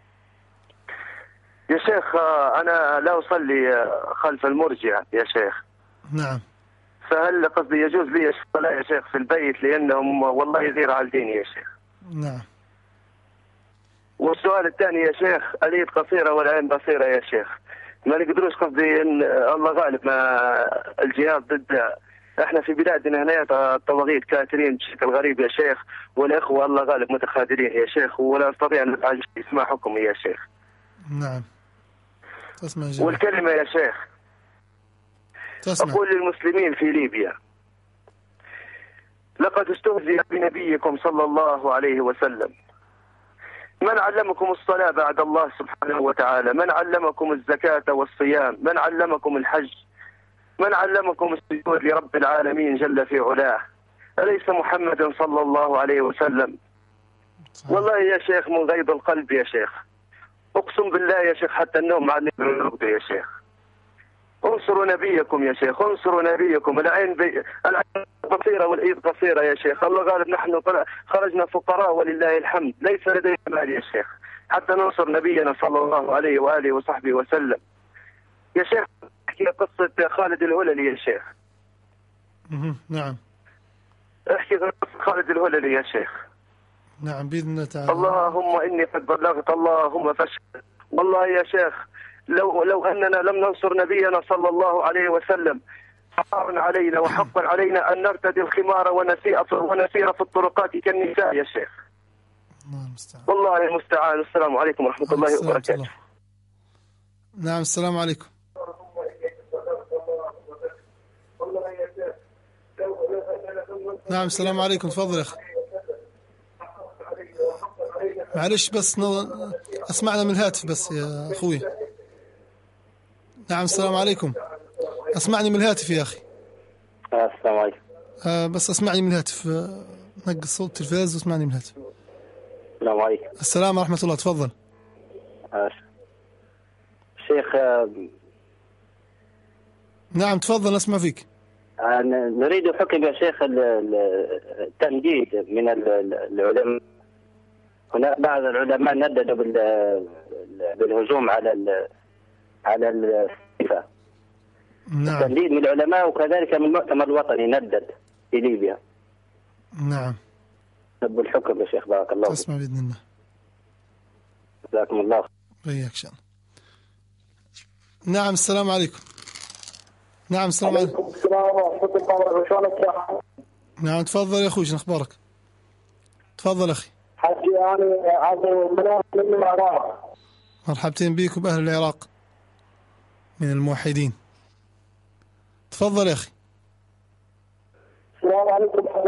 يا شيخ أنا لا أصلي خلف المرجئة يا شيخ. نعم. فهل قصدي يجوز لي الصلاة يا شيخ في البيت لأنهم والله يغير على ديني يا شيخ. نعم. والسؤال الثاني يا شيخ، اليد قصيرة والعين بصيرة يا شيخ، ما نقدروش قصدي ان الله غالب مع الجهاد ضد احنا في بلادنا هنا الطواغيت كاثرين بشكل غريب يا شيخ، والاخوه الله غالب متخاذلين يا شيخ، ولا استطيع ان افعل شيء اسمع حكمي يا شيخ. نعم. تسمع جميل. والكلمه يا شيخ تسمع. اقول للمسلمين في ليبيا لقد استهزئ بنبيكم صلى الله عليه وسلم. من علمكم الصلاة بعد الله سبحانه وتعالى؟ من علمكم الزكاة والصيام؟ من علمكم الحج؟ من علمكم السجود لرب العالمين جل في علاه؟ أليس محمد صلى الله عليه وسلم؟ والله يا شيخ من غيظ القلب يا شيخ، أقسم بالله يا شيخ حتى النوم مع النبي يا شيخ. انصروا نبيكم يا شيخ، انصروا نبيكم. العين قصيرة والإيد قصيرة يا شيخ، الله غالب نحن خرجنا فقراء ولله الحمد، ليس لدينا مال يا شيخ حتى ننصر نبينا صلى الله عليه وآله وصحبه وسلم. يا شيخ احكي قصة خالد الهللي يا شيخ. نعم. احكي قصة خالد الهللي يا شيخ. نعم بإذن الله تعالى. اللهم إني قد بلغت اللهم فاشهد. والله يا شيخ لو أننا لم ننصر نبينا صلى الله عليه وسلم حقا علينا وحقا علينا أن نرتدي الخمار ونسير في الطرقات كالنساء يا شيخ. والله المستعان. السلام عليكم ورحمة الله وبركاته. نعم السلام عليكم. نعم السلام عليكم. تفضل يا أخي. معلش بس أسمعنا من الهاتف بس يا أخوي. نعم السلام عليكم. أسمعني من الهاتف يا أخي. السلام عليكم. بس أسمعني من الهاتف. نقص صوت التلفاز واسمعني من الهاتف. السلام عليكم. السلام ورحمة الله. تفضل. شيخ. نعم تفضل نسمع فيك. نريد حكم يا شيخ التنديد من العلماء. هناك بعض العلماء نددوا بالهجوم على الخليفة. نعم. التنديد من العلماء وكذلك من المؤتمر الوطني ندد في ليبيا. نعم. نب الحكم يا شيخ بارك الله. تسمع بإذن الله. جزاكم الله. وياك شان. نعم السلام عليكم. نعم السلام عليكم. السلام ورحمة الله وبركاته. نعم تفضل يا أخوي، شنو أخبارك؟ تفضل أخي. حجي أنا من العراق. مرحبتين بيك وبأهل العراق من الموحدين. تفضل يا أخي.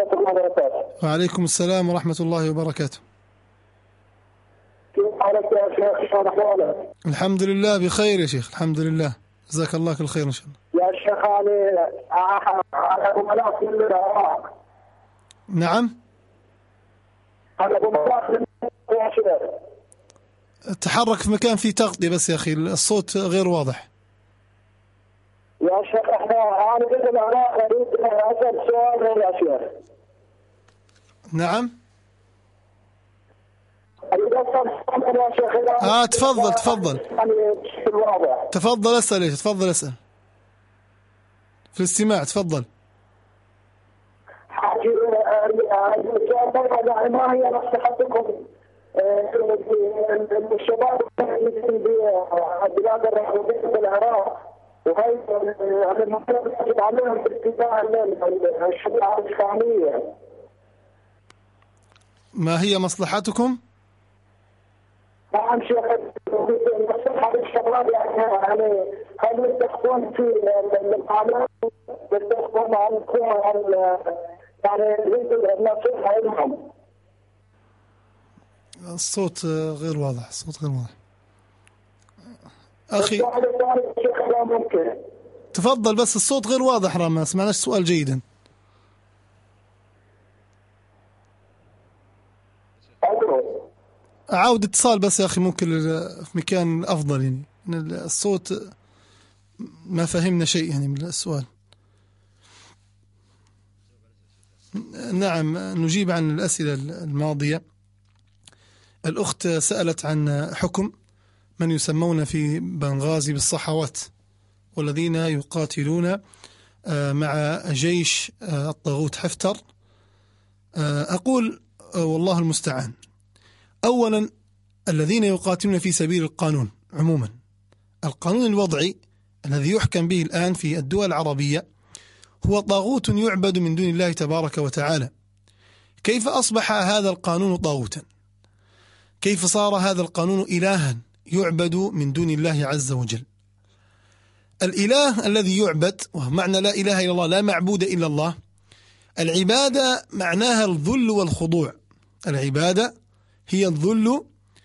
ورحمة الله وبركاته. وعليكم السلام ورحمة الله وبركاته. كيف حالك يا شيخ؟ شلون أحوالك؟ الحمد لله بخير يا شيخ، الحمد لله، جزاك الله كل خير إن شاء الله. يا شيخ أنا أبو ملاك من العراق. نعم. أنا أبو ملاك من يا شيخ. تحرك في مكان فيه تغطية بس يا أخي، الصوت غير واضح. يا شيخ أنا قلت العراق أريد أسأل سؤال يا شيخ. نعم. أريد أسأل سؤال يا شيخ. تفضل تفضل. يعني بشكل واضح. تفضل اسأل ايش؟ تفضل اسأل. في الاستماع تفضل. ما هي نصيحتكم للشباب في بلاد العراق وهي المفروض يجب عليهم باتباع الشريعة الإسلامية؟ ما هي مصلحتكم؟ نعم شيخ، النصيحة للشباب يعني هل يتخذون في القانون يتخذون عن يعني النصيحة لهم؟ الصوت غير واضح، الصوت غير واضح أخي. تفضل بس الصوت غير واضح، ما سمعناش السؤال جيدا. أعاود اتصال بس يا أخي، ممكن في مكان أفضل يعني الصوت ما فهمنا شيء يعني من السؤال. نعم نجيب عن الأسئلة الماضية. الأخت سألت عن حكم من يسمون في بنغازي بالصحوات والذين يقاتلون مع جيش الطاغوت حفتر. أقول والله المستعان. أولا الذين يقاتلون في سبيل القانون عموما، القانون الوضعي الذي يحكم به الآن في الدول العربية هو طاغوت يعبد من دون الله تبارك وتعالى. كيف أصبح هذا القانون طاغوتا؟ كيف صار هذا القانون إلها يعبد من دون الله عز وجل؟ الإله الذي يعبد، ومعنى لا إله إلا الله لا معبود إلا الله، العبادة معناها الذل والخضوع. العبادة هي الذل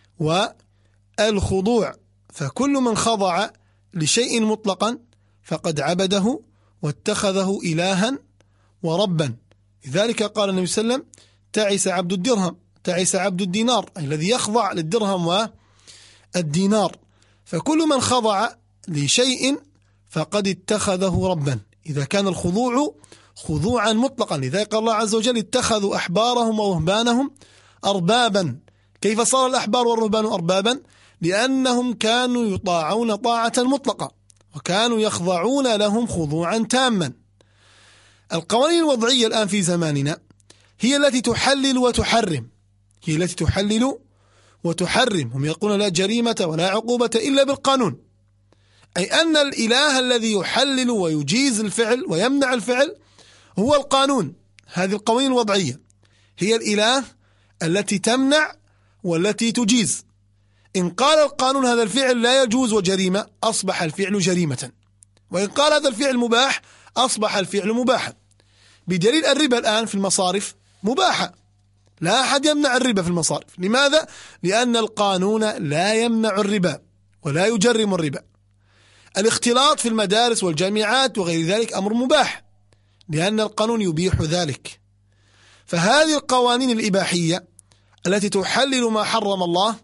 والخضوع، فكل من خضع لشيء مطلقا فقد عبده واتخذه إلها وربا. لذلك قال النبي صلى الله عليه وسلم: تعس عبد الدرهم، تعس عبد الدينار، أي الذي يخضع للدرهم والدينار. فكل من خضع لشيء فقد اتخذه ربا إذا كان الخضوع خضوعا مطلقا. لذلك قال الله عز وجل: اتخذوا أحبارهم ورهبانهم أربابا. كيف صار الأحبار والرهبان أربابا؟ لأنهم كانوا يطاعون طاعة مطلقة وكانوا يخضعون لهم خضوعا تاما. القوانين الوضعية الآن في زماننا هي التي تحلل وتحرم، هي التي تحلل وتحرم. هم يقولون لا جريمة ولا عقوبة إلا بالقانون، أي أن الإله الذي يحلل ويجيز الفعل ويمنع الفعل هو القانون. هذه القوانين الوضعية هي الإله التي تمنع والتي تجيز. إن قال القانون هذا الفعل لا يجوز وجريمة أصبح الفعل جريمة، وإن قال هذا الفعل مباح أصبح الفعل مباحا. بدليل الربا الآن في المصارف مباحة، لا أحد يمنع الربا في المصارف. لماذا؟ لأن القانون لا يمنع الربا ولا يجرم الربا. الاختلاط في المدارس والجامعات وغير ذلك أمر مباح لأن القانون يبيح ذلك. فهذه القوانين الإباحية التي تحلل ما حرم الله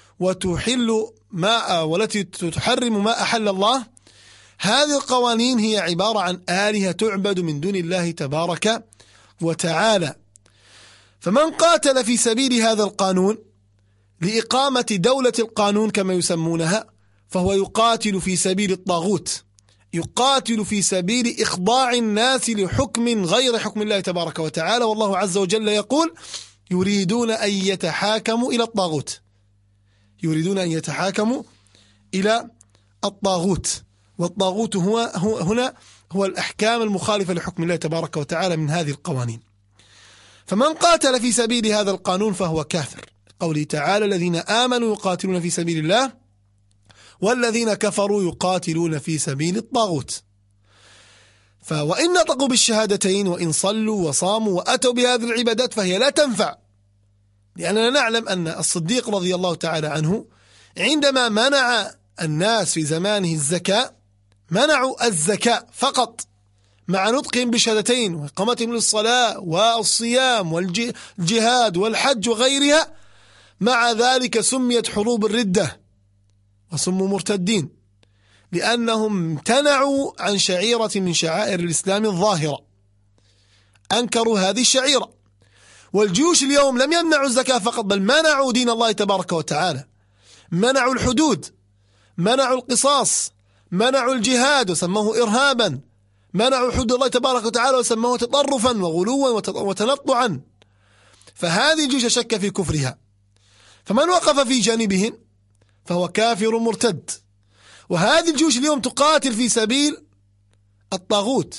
والتي تحرم ما أحل الله، هذه القوانين هي عبارة عن آلهة تعبد من دون الله تبارك وتعالى. فمن قاتل في سبيل هذا القانون لإقامة دولة القانون كما يسمونها فهو يقاتل في سبيل الطاغوت، يقاتل في سبيل إخضاع الناس لحكم غير حكم الله تبارك وتعالى. والله عز وجل يقول: يريدون أن يتحاكموا إلى الطاغوت، يريدون أن يتحاكموا إلى الطاغوت. والطاغوت هو الأحكام المخالفة لحكم الله تبارك وتعالى من هذه القوانين. فمن قاتل في سبيل هذا القانون فهو كافر. قوله تعالى: الذين آمنوا يقاتلون في سبيل الله والذين كفروا يقاتلون في سبيل الطاغوت. وإن نطقوا بالشهادتين وإن صلوا وصاموا وأتوا بهذه العبادات فهي لا تنفع، لأننا نعلم أن الصديق رضي الله تعالى عنه عندما منع الناس في زمانه الزكاة منعوا الزكاة فقط مع نطقهم بالشهادتين وإقامتهم للصلاة والصيام والجهاد والحج وغيرها. مع ذلك سميت حروب الردة وسموا مرتدين، لأنهم امتنعوا عن شعيرة من شعائر الإسلام الظاهرة، أنكروا هذه الشعيرة. والجيوش اليوم لم يمنعوا الزكاة فقط، بل منعوا دين الله تبارك وتعالى، منعوا الحدود، منعوا القصاص، منعوا الجهاد وسموه إرهابا، منعوا حدود الله تبارك وتعالى وسموه تطرفا وغلوا وتنطعا. فهذه الجيوش شك في كفرها، فمن وقف في جانبهم فهو كافر مرتد. وهذه الجيوش اليوم تقاتل في سبيل الطاغوت،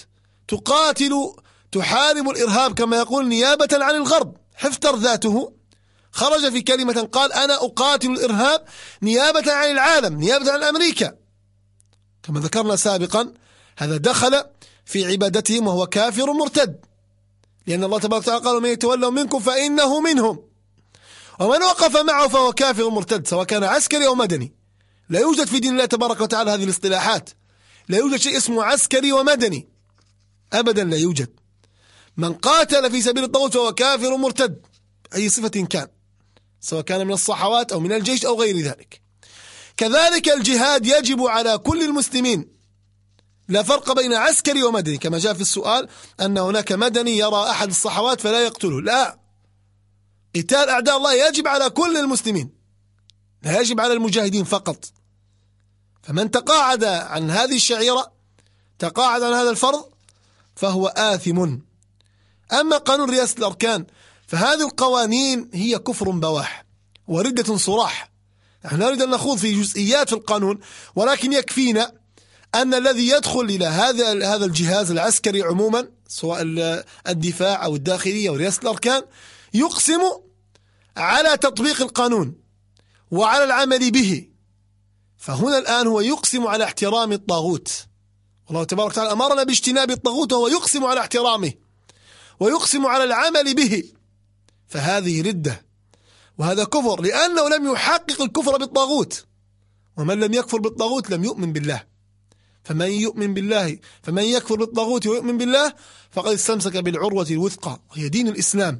تحارب الإرهاب كما يقول نيابة عن الغرب. حفتر ذاته خرج في كلمة قال أنا أقاتل الإرهاب نيابة عن العالم، نيابة عن أمريكا، كما ذكرنا سابقا. هذا دخل في عبادتهم وهو كافر مرتد، لأن الله تبارك وتعالى قال من يتولوا منكم فإنه منهم، ومن وقف معه فهو كافر مرتد، سواء كان عسكري أو مدني. لا يوجد في دين الله تبارك وتعالى هذه الاصطلاحات، لا يوجد شيء اسمه عسكري ومدني أبدا، لا يوجد. من قاتل في سبيل الطاغوت فهو كافر مرتد أي صفة كان، سواء كان من الصحوات أو من الجيش أو غير ذلك. كذلك الجهاد يجب على كل المسلمين، لا فرق بين عسكري ومدني، كما جاء في السؤال أن هناك مدني يرى أحد الصحوات فلا يقتله. لا، قتال أعداء الله يجب على كل المسلمين، لا يجب على المجاهدين فقط. فمن تقاعد عن هذه الشعيرة، تقاعد عن هذا الفرض، فهو آثم. أما قانون رئاسة الأركان فهذه القوانين هي كفر بواح وردة صراح. نحن لا نريد أن نخوض في جزئيات في القانون، ولكن يكفينا أن الذي يدخل إلى هذا الجهاز العسكري عموما، سواء الدفاع أو الداخلية أو رئاسة الأركان، يقسم على تطبيق القانون وعلى العمل به. فهنا الآن هو يقسم على احترام الطاغوت، والله تبارك وتعالى أمرنا باجتناب الطاغوت، وهو يقسم على احترامه ويقسم على العمل به. فهذه ردة وهذا كفر، لأنه لم يحقق الكفر بالطاغوت، ومن لم يكفر بالطاغوت لم يؤمن بالله. فمن يكفر بالطاغوت ويؤمن بالله فقد استمسك بالعروة الوثقى وهي دين الإسلام.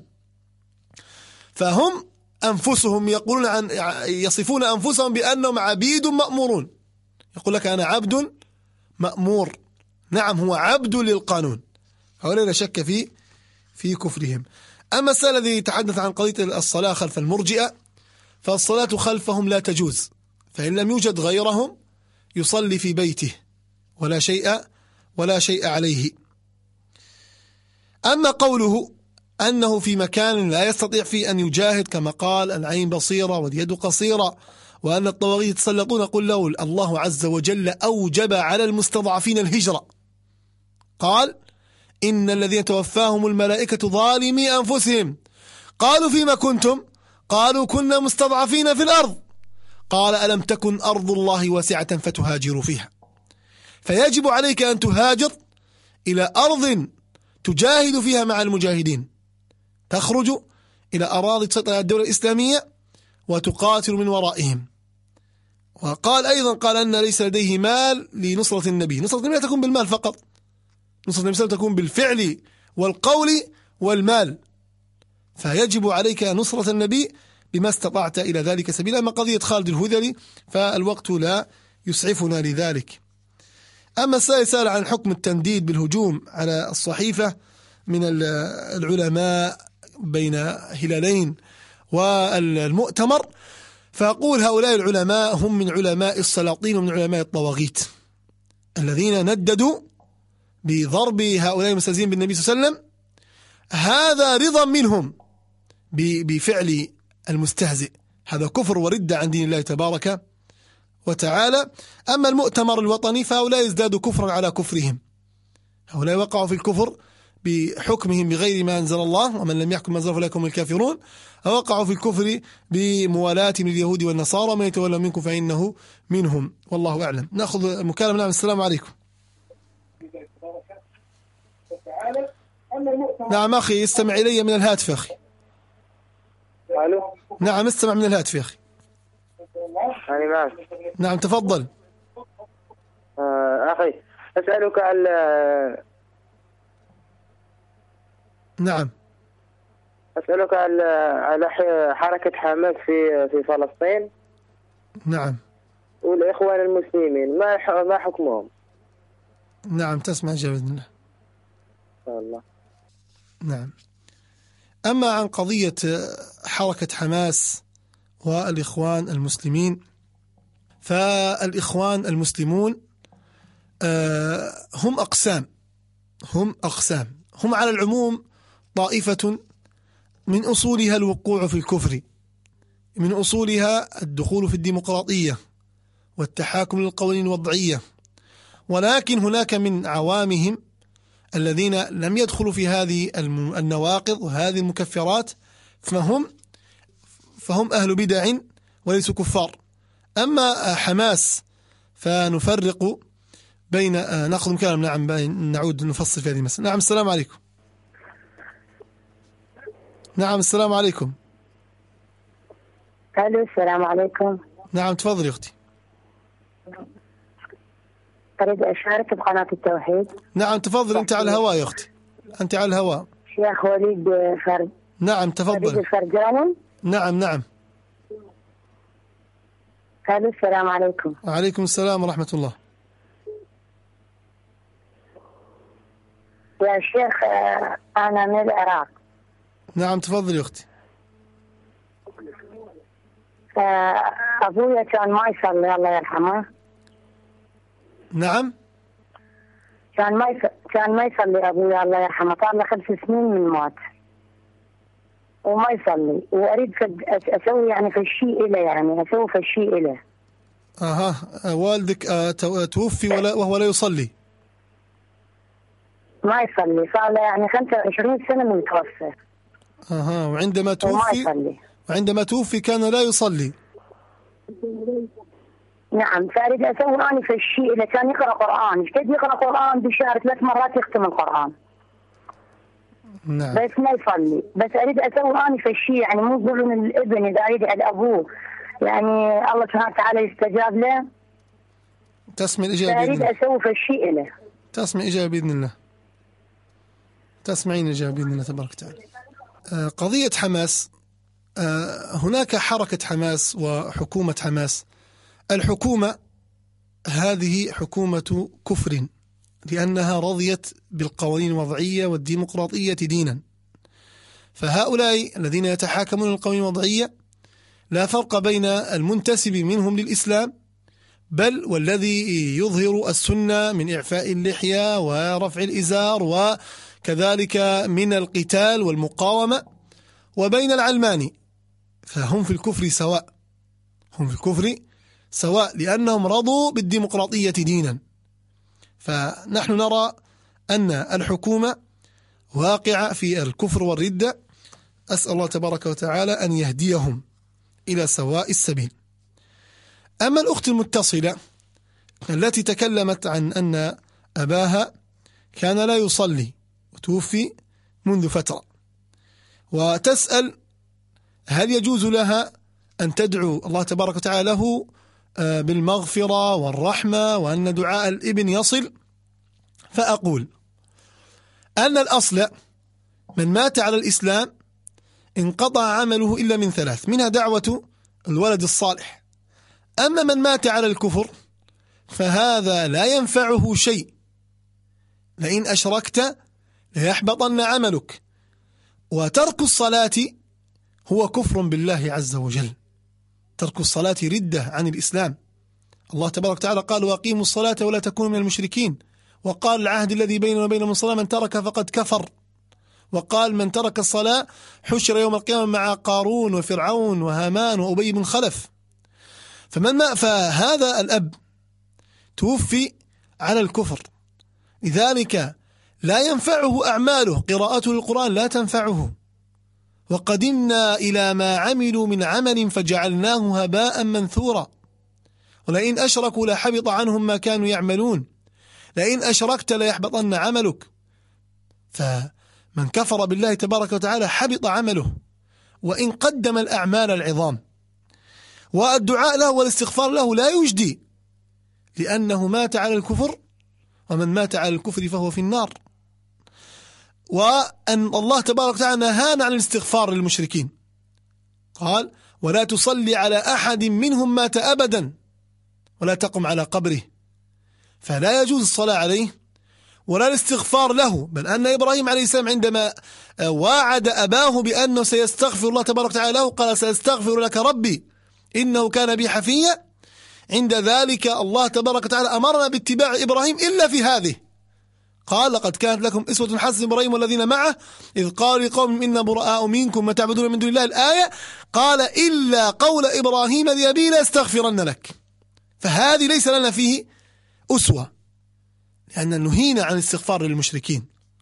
فهم أنفسهم يصفون أنفسهم بأنهم عبيد مأمورون. يقول لك أنا عبد مأمور، نعم هو عبد للقانون، هؤلاء لا شك في كفرهم. أما السؤال الذي يتحدث عن قضية الصلاة خلف المرجئة، فالصلاة خلفهم لا تجوز، فإن لم يوجد غيرهم يصلي في بيته ولا شيء عليه. أما قوله أنه في مكان لا يستطيع فيه أن يجاهد، كما قال العين بصيرة واليد قصيرة، وأن الطواغيت يتسلطون، قل له الله عز وجل أوجب على المستضعفين الهجرة، قال إن الذين توفاهم الملائكة ظالمي أنفسهم قالوا فيما كنتم، قالوا كنا مستضعفين في الأرض، قال ألم تكن أرض الله واسعة فتهاجروا فيها. فيجب عليك أن تهاجر إلى أرض تجاهد فيها مع المجاهدين، تخرج إلى أراضي تسيطر على الدولة الإسلامية وتقاتل من ورائهم. وقال أيضا قال أن ليس لديه مال لنصرة النبي، نصرة النبي لا تكون بالمال فقط، نصرة النبي تكون بالفعل والقول والمال، فيجب عليك نصرة النبي بما استطعت إلى ذلك سبيلا. أما قضية خالد الهذلي فالوقت لا يسعفنا لذلك. أما السائل عن حكم التنديد بالهجوم على الصحيفة من العلماء بين هلالين والمؤتمر، فأقول هؤلاء العلماء هم من علماء السلاطين ومن علماء الطواغيت الذين نددوا بضرب هؤلاء المستهزئين بالنبي صلى الله عليه وسلم. هذا رضا منهم بفعل المستهزئ، هذا كفر وردة عن دين الله تبارك وتعالى. أما المؤتمر الوطني فهؤلاء يزدادوا كفرا على كفرهم، هؤلاء وقعوا في الكفر بحكمهم بغير ما أنزل الله، ومن لم يحكم ما أنزل فأولئك هم الكافرون، ووقعوا في الكفر بموالاتهم لليهود والنصارى، من يتولى منكم فإنه منهم، والله أعلم. نأخذ المكالمة. نعم، السلام عليكم. نعم أخي، استمع إلي من الهاتف أخي. الو. نعم استمع من الهاتف يا أخي. أنا معك. نعم تفضل. أخي أسألك نعم أسألك على حركة حماس في فلسطين. نعم. والإخوان المسلمين ما حكمهم؟ نعم تسمع إجابة بإذن الله. إن شاء الله. نعم. أما عن قضية حركة حماس والإخوان المسلمين، فالإخوان المسلمون هم أقسام. هم على العموم طائفة من أصولها الوقوع في الكفر، من أصولها الدخول في الديمقراطية والتحاكم للقوانين الوضعية، ولكن هناك من عوامهم الذين لم يدخلوا في هذه النواقض وهذه المكفرات، فهم أهل بدع وليسوا كفار. أما حماس فنفرق بين نأخذ كلام. نعم نعود نفصل في هذه المسألة. نعم السلام عليكم. نعم السلام عليكم. الو السلام عليكم. نعم تفضلي أختي. أريد أشارك بقناة التوحيد. نعم تفضل، أنت على الهواء يا أختي، أنت على الهواء. شيخ وليد فرد. نعم تفضل. وليد الفرجاني. نعم. الو السلام عليكم. وعليكم السلام ورحمة الله. يا شيخ أنا من العراق. نعم تفضلي أختي. أبويا كان ما يصلي الله يرحمه. نعم. كان ما يصلي أبويا الله يرحمه، صار له 5 سنين من مات وما يصلي، وأريد أسوي يعني في الشيء له، يعني أسوي في الشيء له. والدك توفي وهو لا يصلي؟ ما يصلي، صار له يعني 25 سنة من توفى. وعندما توفي كان لا يصلي. نعم، فأريد أسوي أنا في الشيء اللي كان يقرأ قرآن، ايش قد يقرأ قرآن بشهر 3 مرات يختم القرآن. نعم. بس ما يصلي، بس أريد أسوي أنا في الشيء، يعني مو يقولون الابن إذا أريد على أبوه يعني الله سبحانه وتعالى يستجاب له. تسمع الإجابة. أريد أسوي في الشيء له. تسمع إجابة بإذن الله. تسمعين إجابة بإذن الله تبارك وتعالى. قضية حماس، هناك حركة حماس وحكومة حماس. الحكومة هذه حكومة كفر، لأنها رضيت بالقوانين الوضعية والديمقراطية دينا. فهؤلاء الذين يتحاكمون القوانين الوضعية لا فرق بين المنتسب منهم للإسلام، بل والذي يظهر السنة من إعفاء اللحية ورفع الإزار وكذلك من القتال والمقاومة، وبين العلماني، فهم في الكفر سواء. هم في الكفر سواء لأنهم رضوا بالديمقراطية دينا. فنحن نرى أن الحكومة واقعة في الكفر والردة. أسأل الله تبارك وتعالى أن يهديهم إلى سواء السبيل. أما الأخت المتصلة التي تكلمت عن أن أباها كان لا يصلي وتوفي منذ فترة، وتسأل هل يجوز لها أن تدعو الله تبارك وتعالى له بالمغفرة والرحمة وأن دعاء الابن يصل؟ فأقول أن الأصل من مات على الإسلام انقطع عمله إلا من 3، منها دعوة الولد الصالح. أما من مات على الكفر فهذا لا ينفعه شيء، لئن أشركت ليحبطن عملك. وترك الصلاة هو كفر بالله عز وجل، ترك الصلاة ردة عن الإسلام. الله تبارك وتعالى قال وأقيموا الصلاة ولا تكونوا من المشركين، وقال العهد الذي بيننا وبينهم الصلاة من ترك فقد كفر، وقال من ترك الصلاة حشر يوم القيامة مع قارون وفرعون وهامان وأبي بن خلف. فهذا الأب توفي على الكفر، لذلك لا ينفعه أعماله، قراءته للقرآن لا تنفعه. وقدمنا إلى ما عملوا من عمل فجعلناه هباء منثورا ولئن أشركوا لحبط عنهم ما كانوا يعملون لئن أشركت ليحبطن عملك. فمن كفر بالله تبارك وتعالى حبط عمله وإن قدم الأعمال العظام. والدعاء له والاستغفار له لا يجدي، لأنه مات على الكفر، ومن مات على الكفر فهو في النار. وأن الله تبارك وتعالى نهانا عن الاستغفار للمشركين، قال: ولا تصلي على أحد منهم مات أبدا ولا تقم على قبره. فلا يجوز الصلاة عليه ولا الاستغفار له، بل أن إبراهيم عليه السلام عندما واعد أباه بأنه سيستغفر الله تبارك وتعالى له قال: سأستغفر لك ربي إنه كان بي حفيا. عند ذلك الله تبارك وتعالى أمرنا باتباع إبراهيم إلا في هذه، قال: لقد كانت لكم أسوة حسنة إبراهيم والذين معه إذ قالوا لقوم إنا براء منكم ما تعبدون من دون الله، الآية، قال: إلا قول إبراهيم لأبيه لأستغفرن لك. فهذه ليس لنا فيه أسوة، لأن نهينا عن الاستغفار للمشركين.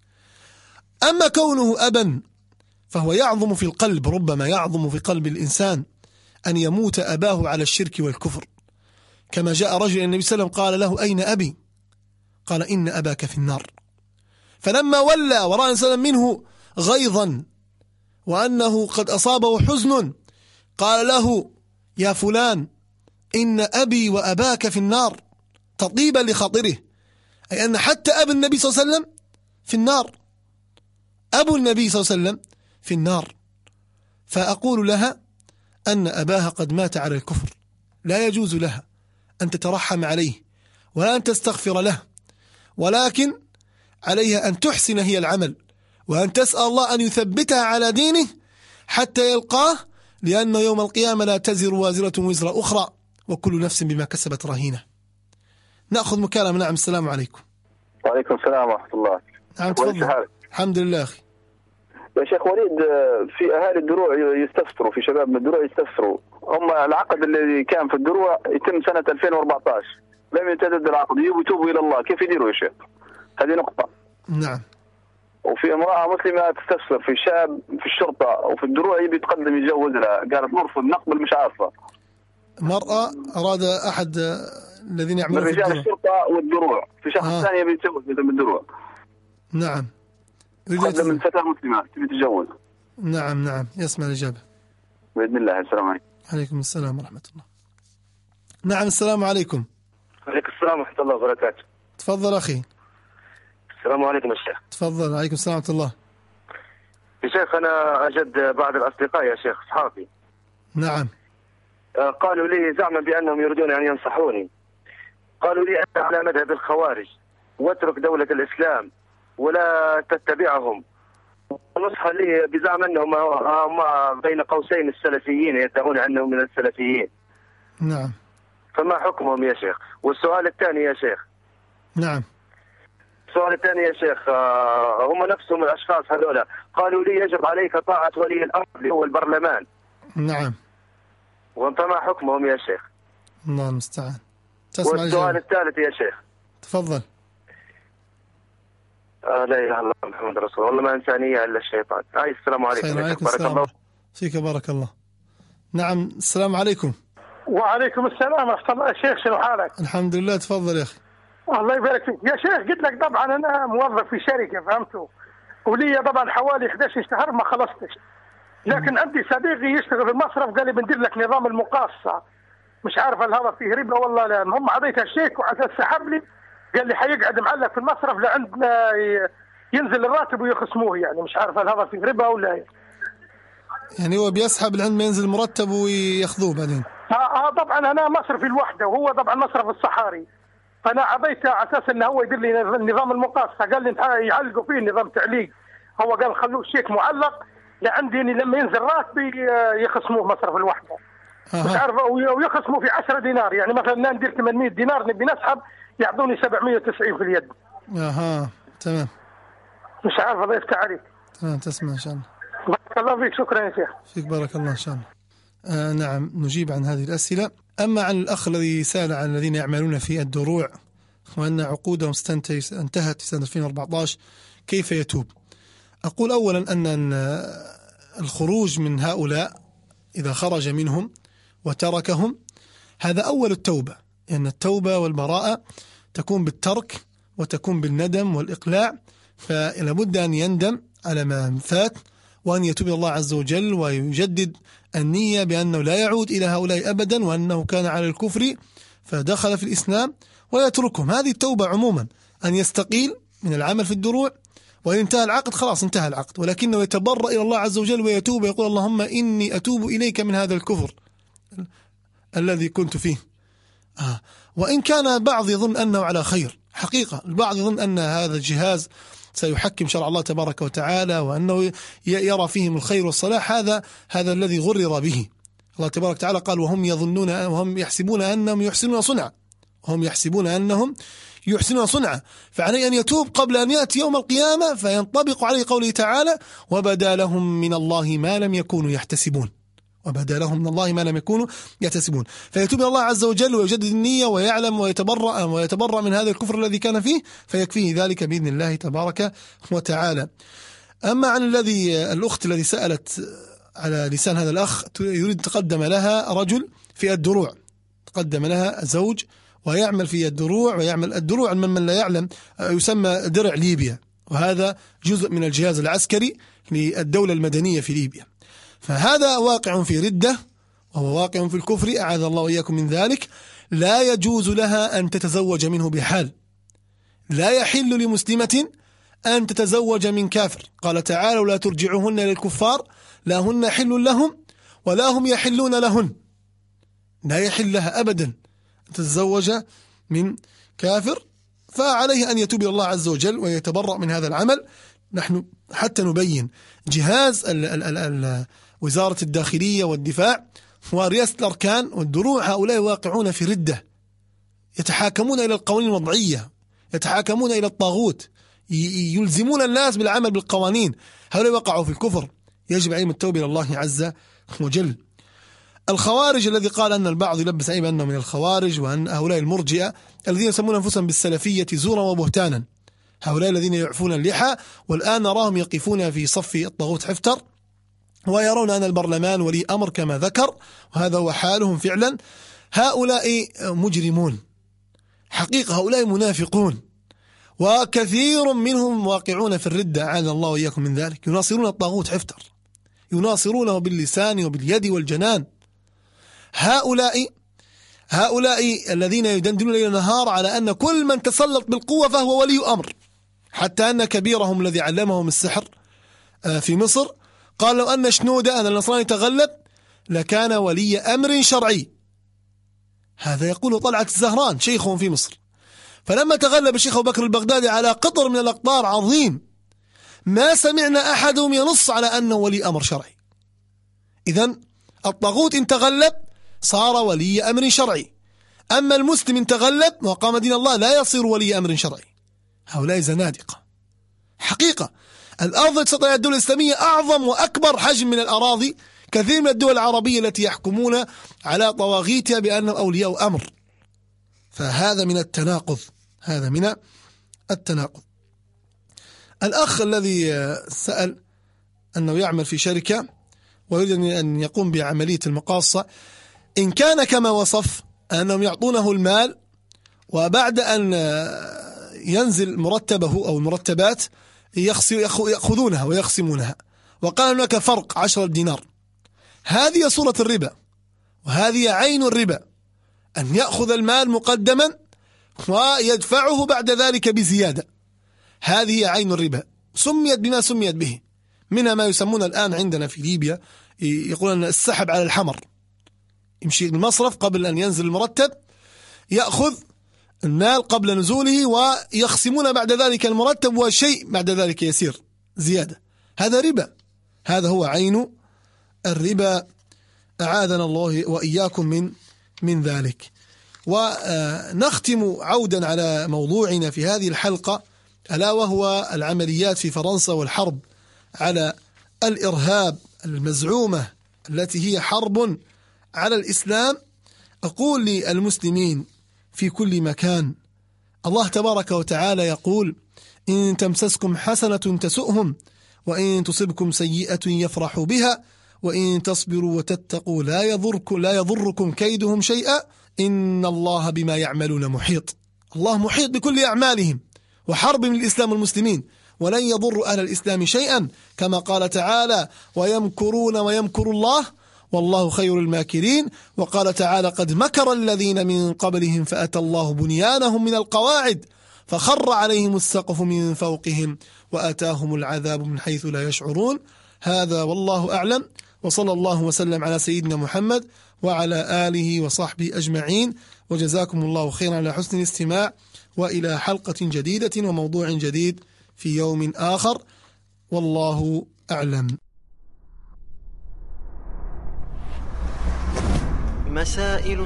أما كونه أبا فهو يعظم في القلب، ربما يعظم في قلب الإنسان أن يموت أباه على الشرك والكفر، كما جاء رجل النبي صلى الله عليه وسلم قال له: أين أبي؟ قال: إن أباك في النار. فلما ولى ورأى الإنسان منه غيظا وأنه قد أصابه حزن قال له: يا فلان إن أبي وأباك في النار، تطيبا لخاطره، أي أن حتى أبو النبي صلى الله عليه وسلم في النار، أبو النبي صلى الله عليه وسلم في النار. فأقول لها أن أباها قد مات على الكفر، لا يجوز لها أن تترحم عليه ولا أن تستغفر له، ولكن عليها أن تحسن هي العمل وأن تسأل الله أن يثبتها على دينه حتى يلقاه، لأن يوم القيامة لا تزر وازرة وزر أخرى وكل نفس بما كسبت رهينة. نأخذ مكالمة. نعم، السلام عليكم. وعليكم السلام ورحمة الله. نعم تفضل. الحمد لله أخي. يا شيخ وليد، في أهالي الدروع يستفسروا، في شباب من الدروع يستفسروا، هم العقد الذي كان في الدروع يتم سنة 2014 لم يتجدد العقد، يتوبوا إلى الله، كيف يديروا يا شيخ؟ هذه نقطة. نعم. وفي امرأة مسلمة تستفسر في شاب في الشرطة وفي الدروع يبي يتقدم يتجوز لها، قالت نرفض نقبل مش عارفة. مرأة أراد أحد الذين يعملون في رجال الشرطة والدروع، في شخص ثاني يبي يتجوز من الدروع. نعم. تقدم من فتاة مسلمة تبي تتجوز. نعم نعم، يسمع الإجابة بإذن الله. السلام عليكم. عليكم السلام ورحمة الله. نعم، السلام عليكم. عليكم السلام ورحمة الله وبركاته. تفضل أخي. السلام عليكم يا شيخ. تفضل. عليكم السلام ورحمة الله. يا شيخ أنا أجد بعض الأصدقاء يا شيخ أصحابي. نعم. قالوا لي زعما بأنهم يريدون أن ينصحوني، قالوا لي أنت على مذهب الخوارج واترك دولة الإسلام ولا تتبعهم، ونصح لي بزعم أنهم هم بين قوسين السلفيين، يدعون أنهم من السلفيين. نعم. فما حكمهم يا شيخ؟ والسؤال الثاني يا شيخ. نعم. السؤال الثاني يا شيخ، هم نفسهم الأشخاص هذولا قالوا لي يجب عليك طاعة ولي الأمر اللي هو البرلمان. نعم. فما حكمهم يا شيخ؟ الله المستعان. والسؤال الثالث يا شيخ. تفضل. لا إله إلا الله محمد رسول الله، ما إنسانية إلا الشيطان. السلام عليكم. بارك الله فيك. بارك الله. نعم، السلام عليكم. وعليكم السلام ورحمة الله. يا شيخ شنو حالك؟ الحمد لله. تفضل يا أخي. الله يبارك فيك يا شيخ. قلت لك طبعا أنا موظف في شركة، فهمتوا، ولي طبعا حوالي 11 شهر ما خلصتش، لكن عندي صديقي يشتغل في المصرف قال لي بندير لك نظام المقاصة، مش عارف هل هذا فيه ربا والله لا. المهم عطيته الشيك وعلى سحب لي، قال لي حيقعد معلق في المصرف لعندنا ينزل الراتب ويخصموه، يعني مش عارف هل هذا فيه ربا ولا ايه. يعني هو بيسحب لعند ما ينزل المرتب وياخذوه بعدين. طبعا انا مصرفي الوحده وهو طبعا مصرف الصحاري، فانا عطيته على اساس انه هو يدير لي نظام المقاصة، قال لي يعلقوا فيه نظام تعليق، هو قال خلوه الشيك معلق لعندي لما ينزل راتبي يخصموه مصرف الوحده. مش عارف، ويخصموا في 10 دينار، يعني مثلا انا ندير 800 دينار نبي نسحب يعطوني 790 في اليد. تمام. مش عارف هذا يفتح عليك. تمام، تسمع ان شاء الله. بارك الله فيك. شكرا يا شيخ. فيك بارك الله ان شاء الله. نعم، نجيب عن هذه الأسئلة. أما عن الأخ الذي سأل عن الذين يعملون في الدروع وأن عقودهم انتهت في سنة 2014 كيف يتوب؟ أقول أولا أن الخروج من هؤلاء إذا خرج منهم وتركهم هذا أول التوبة، لأن التوبة والبراءة تكون بالترك وتكون بالندم والإقلاع، فلا بد أن يندم على ما فات وأن يتوب إلى الله عز وجل ويجدد النية بأنه لا يعود إلى هؤلاء أبدا، وأنه كان على الكفر فدخل في الإسلام ويتركهم. هذه التوبة عموما، أن يستقيل من العمل في الدروع، وإن انتهى العقد خلاص انتهى العقد، ولكنه يتبرأ إلى الله عز وجل ويتوب ويقول اللهم إني أتوب إليك من هذا الكفر الذي كنت فيه. وإن كان بعض يظن أنه على خير، حقيقة البعض يظن أن هذا الجهاز سيحكم شرع الله تبارك وتعالى وأنه يرى فيهم الخير والصلاح، هذا الذي غرر به. الله تبارك وتعالى قال وهم يحسبون أنهم يحسنون صنعا، وهم يحسبون أنهم يحسنون صنعا، فعليه أن يتوب قبل أن يأتي يوم القيامة فينطبق عليه قوله تعالى وبدا لهم من الله ما لم يكونوا يحتسبون، وبدا لهم من الله ما لم يكونوا يحتسبون. فيتوب إلى الله عز وجل ويجدد النية ويعلم ويتبرأ من هذا الكفر الذي كان فيه، فيكفيه ذلك بإذن الله تبارك وتعالى. أما عن الأخت الذي سألت على لسان هذا الأخ، يريد تقدم لها رجل في الدروع، تقدم لها زوج ويعمل في الدروع، ويعمل الدروع من لا يعلم يسمى درع ليبيا، وهذا جزء من الجهاز العسكري للدولة المدنية في ليبيا. فهذا واقع في ردة وهو واقع في الكفر، أعاذ الله وإياكم من ذلك. لا يجوز لها أن تتزوج منه بحال، لا يحل لمسلمة أن تتزوج من كافر. قال تعالى ولا ترجعوهن للكفار لا هن حل لهم ولا هم يحلون لهن. لا يحل لها أبدا أن تتزوج من كافر، فعليه أن يتوب إلى الله عز وجل ويتبرأ من هذا العمل. نحن حتى نبين جهاز وزارة الداخلية والدفاع ورئاسة الأركان والدروع، هؤلاء واقعون في ردة، يتحاكمون إلى القوانين الوضعية، يتحاكمون إلى الطاغوت، يلزمون الناس بالعمل بالقوانين. هؤلاء وقعوا في الكفر، يجب عليهم التوبة إلى الله عز وجل. الخوارج الذي قال أن البعض يلبس عليهم أنه من الخوارج، وأن هؤلاء المرجئة الذين يسمون أنفسهم بالسلفية زورا وبهتانا، هؤلاء الذين يعفون اللحى والآن نراهم يقفون في صف الطاغوت حفتر ويرون أن البرلمان ولي أمر كما ذكر، وهذا هو حالهم فعلا. هؤلاء مجرمون حقيقة، هؤلاء منافقون، وكثير منهم واقعون في الردة أعاذنا الله وإياكم من ذلك، يناصرون الطاغوت حفتر، يناصرونه باللسان وباليد والجنان. هؤلاء الذين يدندنون ليل نهار على أن كل من تسلط بالقوة فهو ولي أمر، حتى أن كبيرهم الذي علمهم السحر في مصر قال لو أن شنودة أن النصراني تغلب لكان ولي أمر شرعي. هذا يقول طلعت الزهران شيخهم في مصر. فلما تغلب الشيخ أبو بكر البغدادي على قطر من الأقطار عظيم، ما سمعنا أحدهم ينص على أنه ولي أمر شرعي. إذن الطاغوت إن تغلب صار ولي أمر شرعي، أما المسلم إن تغلب وقام دين الله لا يصير ولي أمر شرعي. هؤلاء زنادقة حقيقة. الأرض التي تستطيع الدولة الإسلامية أعظم وأكبر حجم من الأراضي كثير من الدول العربية التي يحكمون على طواغيتها بأنهم أولياء أمر. فهذا من التناقض، هذا من التناقض. الأخ الذي سأل أنه يعمل في شركة ويريد أن يقوم بعملية المقاصة، إن كان كما وصف أنهم يعطونه المال وبعد أن ينزل مرتبه أو المرتبات يأخذونها ويقسمونها، وقال هناك فرق 10 دينار، هذه صورة الربا، وهذه عين الربا، أن يأخذ المال مقدما ويدفعه بعد ذلك بزيادة. هذه عين الربا، سميت بما سميت به، منها ما يسمون الآن عندنا في ليبيا يقولون السحب على الحمر، يمشي المصرف قبل أن ينزل المرتب يأخذ المال قبل نزوله ويخصمون بعد ذلك المرتب وشيء بعد ذلك يسير زيادة. هذا ربا، هذا هو عين الربا، أعاذنا الله وإياكم من ذلك. ونختم عودا على موضوعنا في هذه الحلقة، ألا وهو العمليات في فرنسا والحرب على الإرهاب المزعومة التي هي حرب على الإسلام. أقول للمسلمين في كل مكان، الله تبارك وتعالى يقول إن تمسسكم حسنة تسؤهم وإن تصبكم سيئة يفرحوا بها وإن تصبروا وتتقوا لا يضركم كيدهم شيئا إن الله بما يعملون محيط. الله محيط بكل أعمالهم وحرب من الإسلام والمسلمين، ولن يضروا أهل الإسلام شيئا، كما قال تعالى: ويمكرون ويمكر الله والله خير الماكرين. وقال تعالى: قد مكر الذين من قبلهم فأتى الله بنيانهم من القواعد فخر عليهم السقف من فوقهم وأتاهم العذاب من حيث لا يشعرون. هذا والله أعلم، وصلى الله وسلم على سيدنا محمد وعلى آله وصحبه أجمعين، وجزاكم الله خيرا على حسن الاستماع، وإلى حلقة جديدة وموضوع جديد في يوم آخر، والله أعلم. مسائل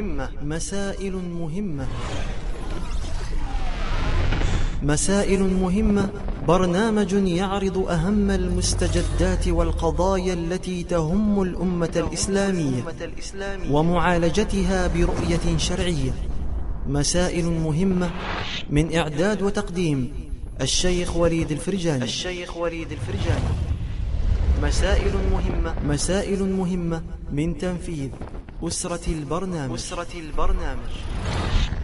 مهمة، برنامج يعرض أهم المستجدات والقضايا التي تهم الأمة الإسلامية ومعالجتها برؤية شرعية. مسائل مهمة، من إعداد وتقديم الشيخ وليد الفرجاني. مسائل مهمة من تنفيذ أسرة البرنامج.